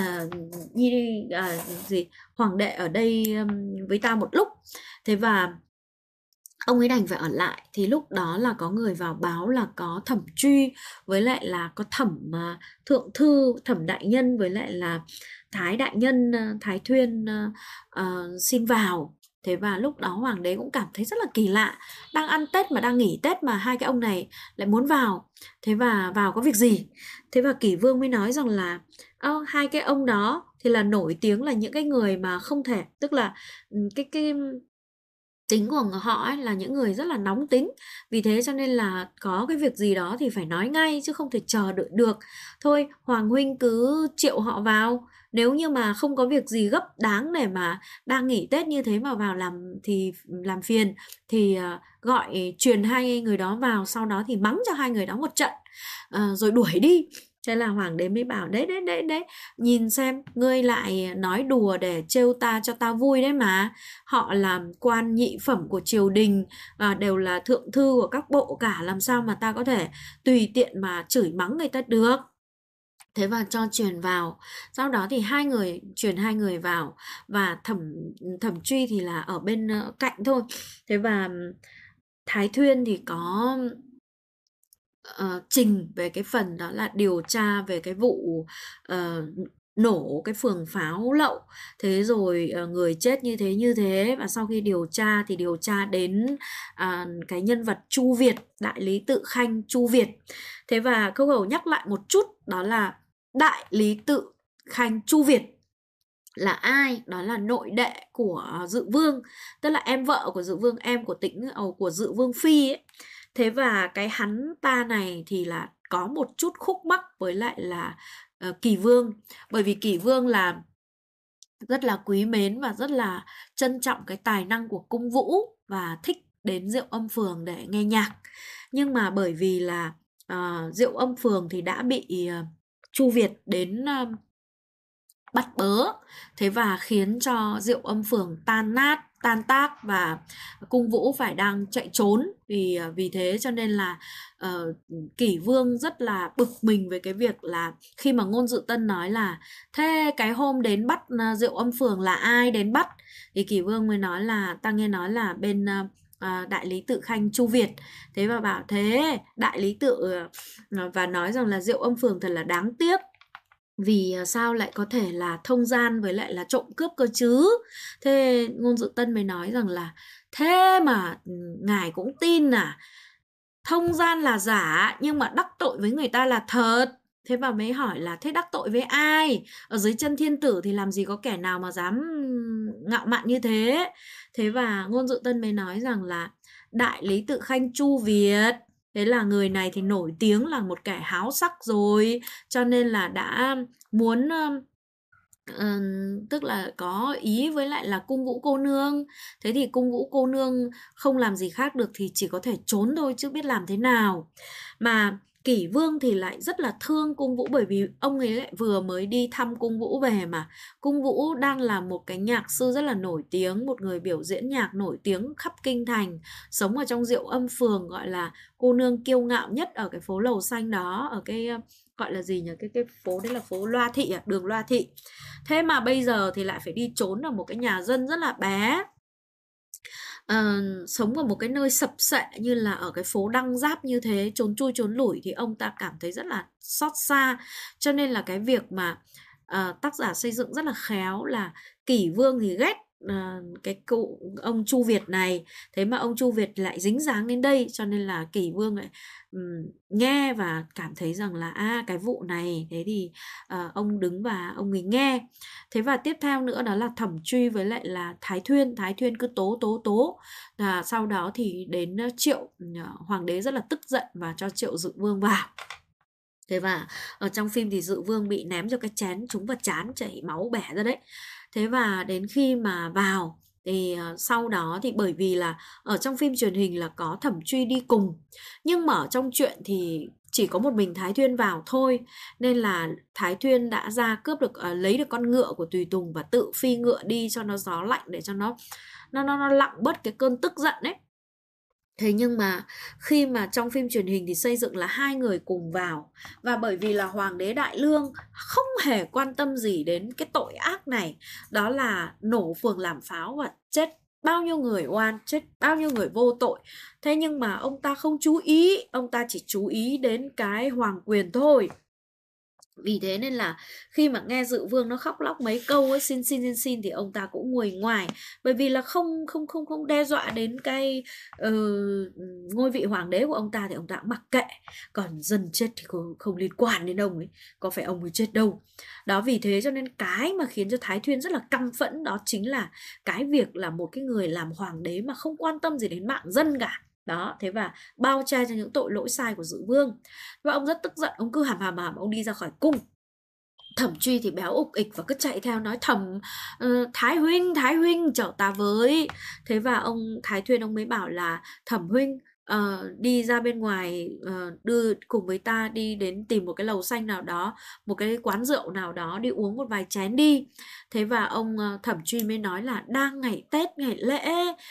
hoàng đệ ở đây với ta một lúc. Thế và ông ấy đành phải ở lại. Thì lúc đó là có người vào báo là có Thẩm Truy với lại là có Thẩm Thượng Thư, Thẩm Đại Nhân với lại là Thái Đại Nhân, Thái Thuyên xin vào. Thế và lúc đó hoàng đế cũng cảm thấy rất là kỳ lạ, đang ăn Tết mà đang nghỉ Tết mà hai cái ông này lại muốn vào. Thế và vào có việc gì? Thế và Kỷ Vương mới nói rằng là hai cái ông đó thì là nổi tiếng là những cái người mà không thể, tức là cái tính của họ ấy là những người rất là nóng tính. Vì thế cho nên là có cái việc gì đó thì phải nói ngay chứ không thể chờ đợi được. Thôi Hoàng huynh cứ triệu họ vào. Nếu như mà không có việc gì gấp đáng để mà đang nghỉ Tết như thế mà vào làm thì làm phiền, thì gọi truyền hai người đó vào, sau đó thì mắng cho hai người đó một trận rồi đuổi đi. Thế là hoàng đế mới bảo đấy, nhìn xem, ngươi lại nói đùa để trêu ta cho ta vui đấy mà. Họ làm quan nhị phẩm của triều đình, đều là thượng thư của các bộ cả, làm sao mà ta có thể tùy tiện mà chửi mắng người ta được. Thế và cho truyền vào. Sau đó thì truyền hai người vào, và Thẩm Truy thì là ở bên cạnh thôi. Thế và Thái Thuyên thì có trình về cái phần đó là điều tra về cái vụ nổ cái phường pháo lậu. Thế rồi người chết như thế, và sau khi điều tra thì điều tra đến cái nhân vật Chu Việt, đại lý tự khanh Chu Việt. Thế và câu hỏi nhắc lại một chút, đó là đại lý tự khanh Chu Việt là ai? Đó là nội đệ của Dự Vương, tức là em vợ của Dự Vương, em của của Dự Vương phi ấy. Thế và cái hắn ta này thì là có một chút khúc mắc với lại là Kỷ Vương, bởi vì Kỷ Vương là rất là quý mến và rất là trân trọng cái tài năng của cung vũ và thích đến Diệu Âm Phường để nghe nhạc. Nhưng mà bởi vì là Diệu Âm Phường thì đã bị Chu Việt đến bắt bớ, thế và khiến cho Diệu Âm Phường tan tác, và cung vũ phải đang chạy trốn. Vì thế cho nên là Kỷ Vương rất là bực mình với cái việc là khi mà Ngôn Dự Tân nói là thế cái hôm đến bắt Diệu Âm Phường là ai đến bắt, thì Kỷ Vương mới nói là ta nghe nói là bên đại lý tự khanh Chu Việt. Thế và bảo thế đại lý tự và nói rằng là Diệu Âm Phường thật là đáng tiếc, vì sao lại có thể là thông gian với lại là trộm cướp cơ chứ. Thế Ngôn Dự Tân mới nói rằng là thế mà ngài cũng tin à, thông gian là giả nhưng mà đắc tội với người ta là thật. Thế bà mới hỏi là thế đắc tội với ai? Ở dưới chân thiên tử thì làm gì có kẻ nào mà dám ngạo mạn như thế. Thế và Ngôn Dự Tân mới nói rằng là đại lý tự khanh Chu Việt, thế là người này thì nổi tiếng là một kẻ háo sắc rồi, cho nên là đã muốn tức là có ý với lại là cung vũ cô nương. Thế thì cung vũ cô nương không làm gì khác được thì chỉ có thể trốn thôi chứ biết làm thế nào. Mà Kỷ Vương thì lại rất là thương Cung Vũ, bởi vì ông ấy lại vừa mới đi thăm Cung Vũ về mà. Cung Vũ đang là một cái nhạc sư rất là nổi tiếng, một người biểu diễn nhạc nổi tiếng khắp kinh thành, sống ở trong Diệu Âm phường, gọi là cô nương kiêu ngạo nhất ở cái phố Lầu Xanh đó, ở cái gọi là gì nhỉ, cái phố đấy là phố Loa Thị à, đường Loa Thị. Thế mà bây giờ thì lại phải đi trốn ở một cái nhà dân rất là bé, sống ở một cái nơi sập sệ như là ở cái phố Đăng Giáp như thế, trốn chui trốn lủi, thì ông ta cảm thấy rất là xót xa. Cho nên là cái việc mà tác giả xây dựng rất là khéo là Kỷ Vương thì ghét cái cụ ông Chu Việt này, thế mà ông Chu Việt lại dính dáng đến đây, cho nên là Kỷ Vương lại nghe và cảm thấy rằng là cái vụ này, thế thì ông đứng và ông ấy nghe. Thế và tiếp theo nữa đó là Thẩm Truy với lại là Thái Thuyên cứ tố. Sau đó thì đến Triệu, hoàng đế rất là tức giận và cho Triệu Dự Vương vào. Thế và ở trong phim thì Dự Vương bị ném cho cái chén trúng vào trán, chảy máu bẻ ra đấy. Thế và đến khi mà vào thì sau đó thì bởi vì là ở trong phim truyền hình là có Thẩm Truy đi cùng, nhưng mà ở trong truyện thì chỉ có một mình Thái Thuyên vào thôi, nên là Thái Thuyên đã ra cướp được lấy được con ngựa của Tùy Tùng và tự phi ngựa đi cho nó gió lạnh, để cho nó lặng bớt cái cơn tức giận ấy. Thế nhưng mà khi mà trong phim truyền hình thì xây dựng là hai người cùng vào, và bởi vì là hoàng đế Đại Lương không hề quan tâm gì đến cái tội ác này, đó là nổ phường làm pháo và chết bao nhiêu người oan, chết bao nhiêu người vô tội. Thế nhưng mà ông ta không chú ý, ông ta chỉ chú ý đến cái hoàng quyền thôi. Vì thế nên là khi mà nghe Dự Vương nó khóc lóc mấy câu ấy, xin thì ông ta cũng nguôi ngoài, bởi vì là không đe dọa đến cái ngôi vị hoàng đế của ông ta thì ông ta cũng mặc kệ, còn dân chết thì không liên quan đến ông ấy, có phải ông ấy chết đâu. Đó, vì thế cho nên cái mà khiến cho Thái Thuyên rất là căm phẫn đó chính là cái việc là một cái người làm hoàng đế mà không quan tâm gì đến mạng dân cả. Đó, thế và bao che cho những tội lỗi sai của Dự Vương. Và ông rất tức giận, ông cứ hàm ông đi ra khỏi cung. Thẩm Truy thì béo ục ịch và cứ chạy theo nói Thái huynh chở ta với. Thế và ông Thái Thuyên ông mới bảo là Thẩm huynh đi ra bên ngoài, đưa cùng với ta đi đến tìm một cái lầu xanh nào đó, một cái quán rượu nào đó, đi uống một vài chén đi. Thế và ông Thẩm Truy mới nói là đang ngày Tết ngày lễ,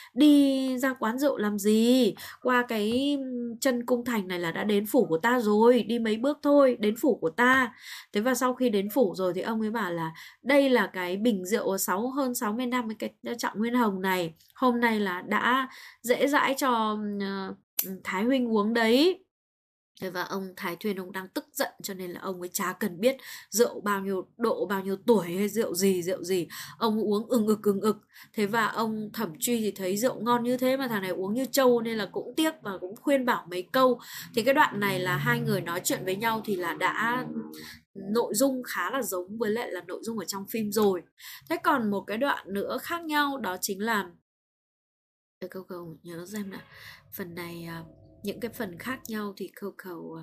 đi ra quán rượu làm gì, qua cái chân cung thành này là đã đến phủ của ta rồi, đi mấy bước thôi đến phủ của ta. Thế và sau khi đến phủ rồi thì ông ấy bảo là đây là cái bình rượu hơn 60 năm cái Trạng Nguyên Hồng này, hôm nay là đã dễ dãi cho Thái huynh uống đấy. Thế và ông Thái Thuyên ông đang tức giận, cho nên là ông ấy chả cần biết rượu bao nhiêu độ, bao nhiêu tuổi hay rượu gì, ông uống ừng ực. Thế và ông Thẩm Truy thì thấy rượu ngon như thế mà thằng này uống như trâu, nên là cũng tiếc và cũng khuyên bảo mấy câu. Thì cái đoạn này là hai người nói chuyện với nhau thì là đã nội dung khá là giống với lại là nội dung ở trong phim rồi. Thế còn một cái đoạn nữa khác nhau đó chính là Câu nhớ xem là phần này, những cái phần khác nhau thì Câu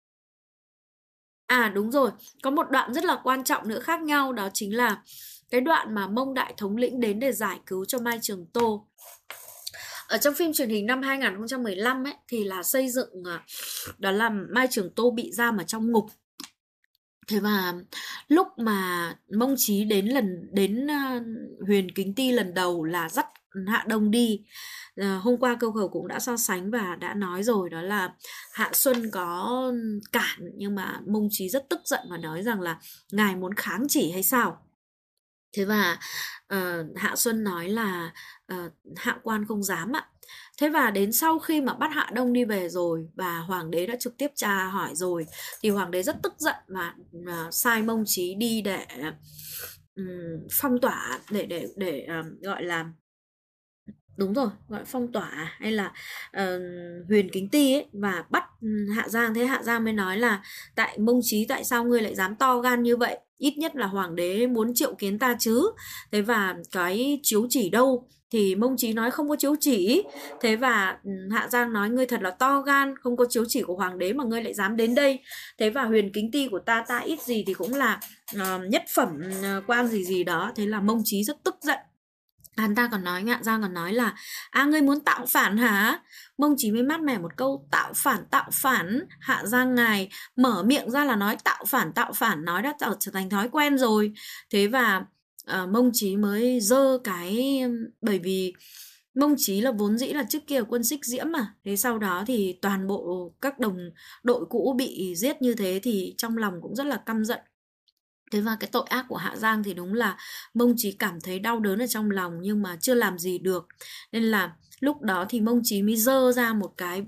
đúng rồi, có một đoạn rất là quan trọng nữa khác nhau, đó chính là cái đoạn mà Mông Đại thống lĩnh đến để giải cứu cho Mai Trường Tô. Ở trong phim truyền hình năm 2015 ấy thì là xây dựng đó là Mai Trường Tô bị giam ở trong ngục. Thế và lúc mà Mông Chí đến Huyền Kính Ti lần đầu là dắt Hạ Đông đi. Hôm qua Câu Khẩu cũng đã so sánh và đã nói rồi, đó là Hạ Xuân có cản, nhưng mà Mông Chí rất tức giận và nói rằng là ngài muốn kháng chỉ hay sao. Thế và Hạ Xuân nói là hạ quan không dám ạ. Thế và đến sau khi mà bắt Hạ Đông đi về rồi và hoàng đế đã trực tiếp tra hỏi rồi thì hoàng đế rất tức giận và sai Mông Chí đi để phong tỏa, để gọi là đúng rồi, gọi phong tỏa hay là Huyền Kính Ti ấy, và bắt Hạ Giang. Thế Hạ Giang mới nói là tại Mông Chí, tại sao ngươi lại dám to gan như vậy, ít nhất là hoàng đế muốn triệu kiến ta chứ. Thế và cái chiếu chỉ đâu, thì Mông Chí nói không có chiếu chỉ. Thế và Hạ Giang nói ngươi thật là to gan, không có chiếu chỉ của hoàng đế mà ngươi lại dám đến đây. Thế và Huyền Kính Ti của ta ít gì thì cũng là nhất phẩm quan gì đó. Thế là Mông Chí rất tức giận. Hắn ta còn nói, Hạ Giang còn nói là ngươi muốn tạo phản hả? Mông Chí mới mát mẻ một câu tạo phản. Hạ Giang ngài mở miệng ra là nói tạo phản, nói đã trở thành thói quen rồi. Thế và Mông Chí mới dơ cái, bởi vì Mông Chí là vốn dĩ là trước kia quân Xích Diễm mà. Thế sau đó thì toàn bộ các đồng đội cũ bị giết như thế thì trong lòng cũng rất là căm giận. Thế và cái tội ác của Hạ Giang thì đúng là Mông Chí cảm thấy đau đớn ở trong lòng nhưng mà chưa làm gì được. Nên là lúc đó thì Mông Chí mới dơ ra một cái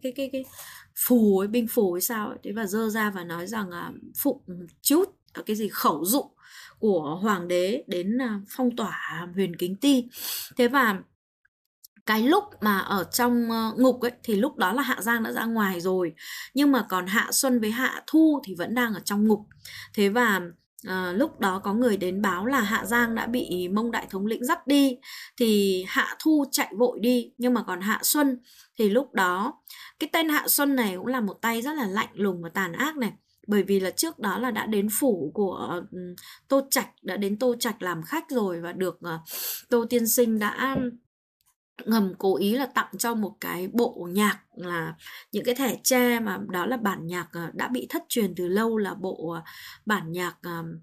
phù ấy, binh phù ấy sao ấy. Thế và dơ ra và nói rằng phụng chút cái gì khẩu dụ của hoàng đế đến phong tỏa Huyền Kính Ti. Thế và cái lúc mà ở trong ngục ấy thì lúc đó là Hạ Giang đã ra ngoài rồi, nhưng mà còn Hạ Xuân với Hạ Thu thì vẫn đang ở trong ngục. Thế và lúc đó có người đến báo là Hạ Giang đã bị Mông Đại Thống lĩnh dắt đi, thì Hạ Thu chạy vội đi, nhưng mà còn Hạ Xuân thì lúc đó, cái tên Hạ Xuân này cũng là một tay rất là lạnh lùng và tàn ác này, bởi vì là trước đó là đã đến phủ của Tô Trạch, đã đến Tô Trạch làm khách rồi và được Tô Tiên Sinh đã ngầm cố ý là tặng cho một cái bộ nhạc, là những cái thẻ tre mà đó là bản nhạc đã bị thất truyền từ lâu, là bộ bản nhạc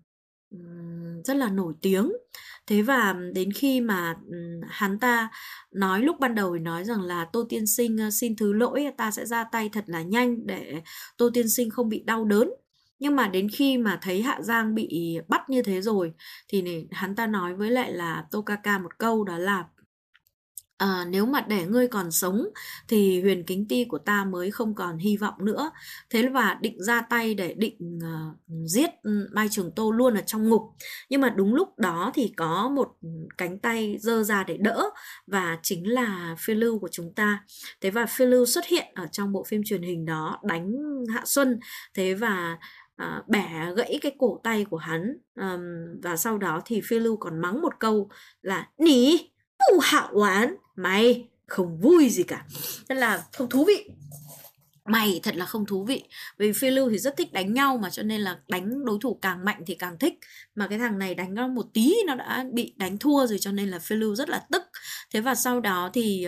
rất là nổi tiếng. Thế và đến khi mà hắn ta nói, lúc ban đầu thì nói rằng là Tô Tiên Sinh xin thứ lỗi, ta sẽ ra tay thật là nhanh để Tô Tiên Sinh không bị đau đớn. Nhưng mà đến khi mà thấy Hạ Giang bị bắt như thế rồi thì hắn ta nói với lại là Tô Ca Ca một câu, đó là nếu mà để ngươi còn sống thì Huyền Kính Ti của ta mới không còn hy vọng nữa. Thế và định ra tay để định giết Mai Trường Tô luôn ở trong ngục. Nhưng mà đúng lúc đó thì có một cánh tay giơ ra để đỡ, và chính là Phiêu Lưu của chúng ta. Thế và Phiêu Lưu xuất hiện ở trong bộ phim truyền hình đó, đánh Hạ Xuân. Thế và bẻ gãy cái cổ tay của hắn. Và sau đó thì Phiêu Lưu còn mắng một câu là nỉ Bù Hạo Oán, mày không vui gì cả, rất là không thú vị. Mày thật là không thú vị. Vì Phiêu Lưu thì rất thích đánh nhau mà, cho nên là đánh đối thủ càng mạnh thì càng thích. Mà cái thằng này đánh nó một tí nó đã bị đánh thua rồi, cho nên là Phiêu Lưu rất là tức. Thế và sau đó thì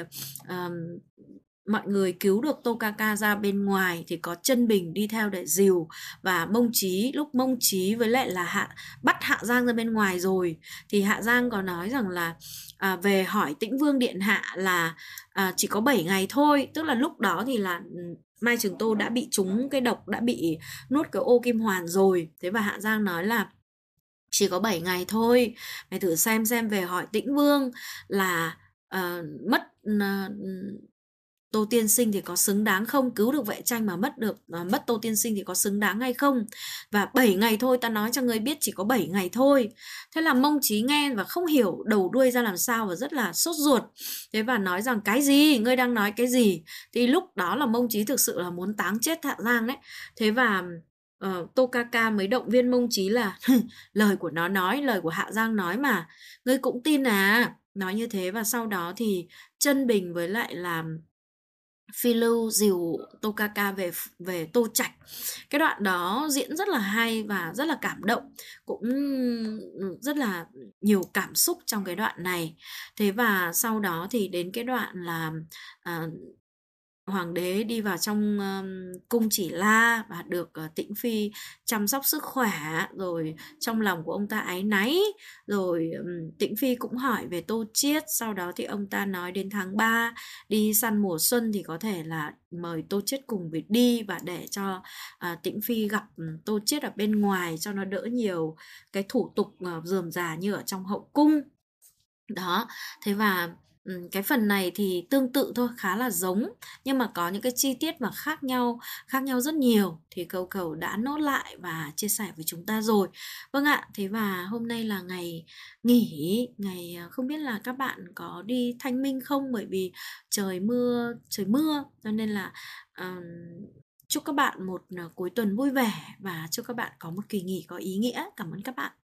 mọi người cứu được Tô Ca Ca ra bên ngoài, thì có Chân Bình đi theo để dìu, và Mông Chí, lúc Mông Chí với lại là bắt Hạ Giang ra bên ngoài rồi thì Hạ Giang có nói rằng là về hỏi Tĩnh Vương Điện Hạ là chỉ có 7 ngày thôi, tức là lúc đó thì là Mai Trường Tô đã bị trúng cái độc, đã bị nuốt cái ô kim hoàn rồi. Thế và Hạ Giang nói là chỉ có 7 ngày thôi, mày thử xem về hỏi Tĩnh Vương là mất Tô Tiên Sinh thì có xứng đáng không, cứu được Vệ Tranh mà mất Tô Tiên Sinh thì có xứng đáng hay không. Và 7 ngày thôi, ta nói cho ngươi biết chỉ có 7 ngày thôi. Thế là Mông Chí nghe và không hiểu đầu đuôi ra làm sao, và rất là sốt ruột. Thế và nói rằng cái gì, ngươi đang nói cái gì. Thì lúc đó là Mông Chí thực sự là muốn táng chết Hạ Giang đấy. Thế và Tô Ca Ca mới động viên Mông Chí là lời của nó nói, lời của Hạ Giang nói mà, ngươi cũng tin à. Nói như thế, và sau đó thì Chân Bình với lại là Phi Lưu dìu Tô Ca Ca về Tô Trạch. Cái đoạn đó diễn rất là hay và rất là cảm động, cũng rất là nhiều cảm xúc trong cái đoạn này. Thế và sau đó thì đến cái đoạn là hoàng đế đi vào trong cung Chỉ La và được Tĩnh Phi chăm sóc sức khỏe, rồi trong lòng của ông ta áy náy, rồi Tĩnh Phi cũng hỏi về Tô Chiết. Sau đó thì ông ta nói đến tháng 3 đi săn mùa xuân thì có thể là mời Tô Chiết cùng với đi, và để cho Tĩnh Phi gặp Tô Chiết ở bên ngoài cho nó đỡ nhiều cái thủ tục rườm rà như ở trong hậu cung đó. Thế và cái phần này thì tương tự thôi, khá là giống, nhưng mà có những cái chi tiết mà khác nhau rất nhiều, thì Cầu đã nốt lại và chia sẻ với chúng ta rồi. Vâng ạ, thế và hôm nay là ngày nghỉ, ngày không biết là các bạn có đi Thanh Minh không, bởi vì trời mưa cho nên là chúc các bạn một cuối tuần vui vẻ, và chúc các bạn có một kỳ nghỉ có ý nghĩa. Cảm ơn các bạn.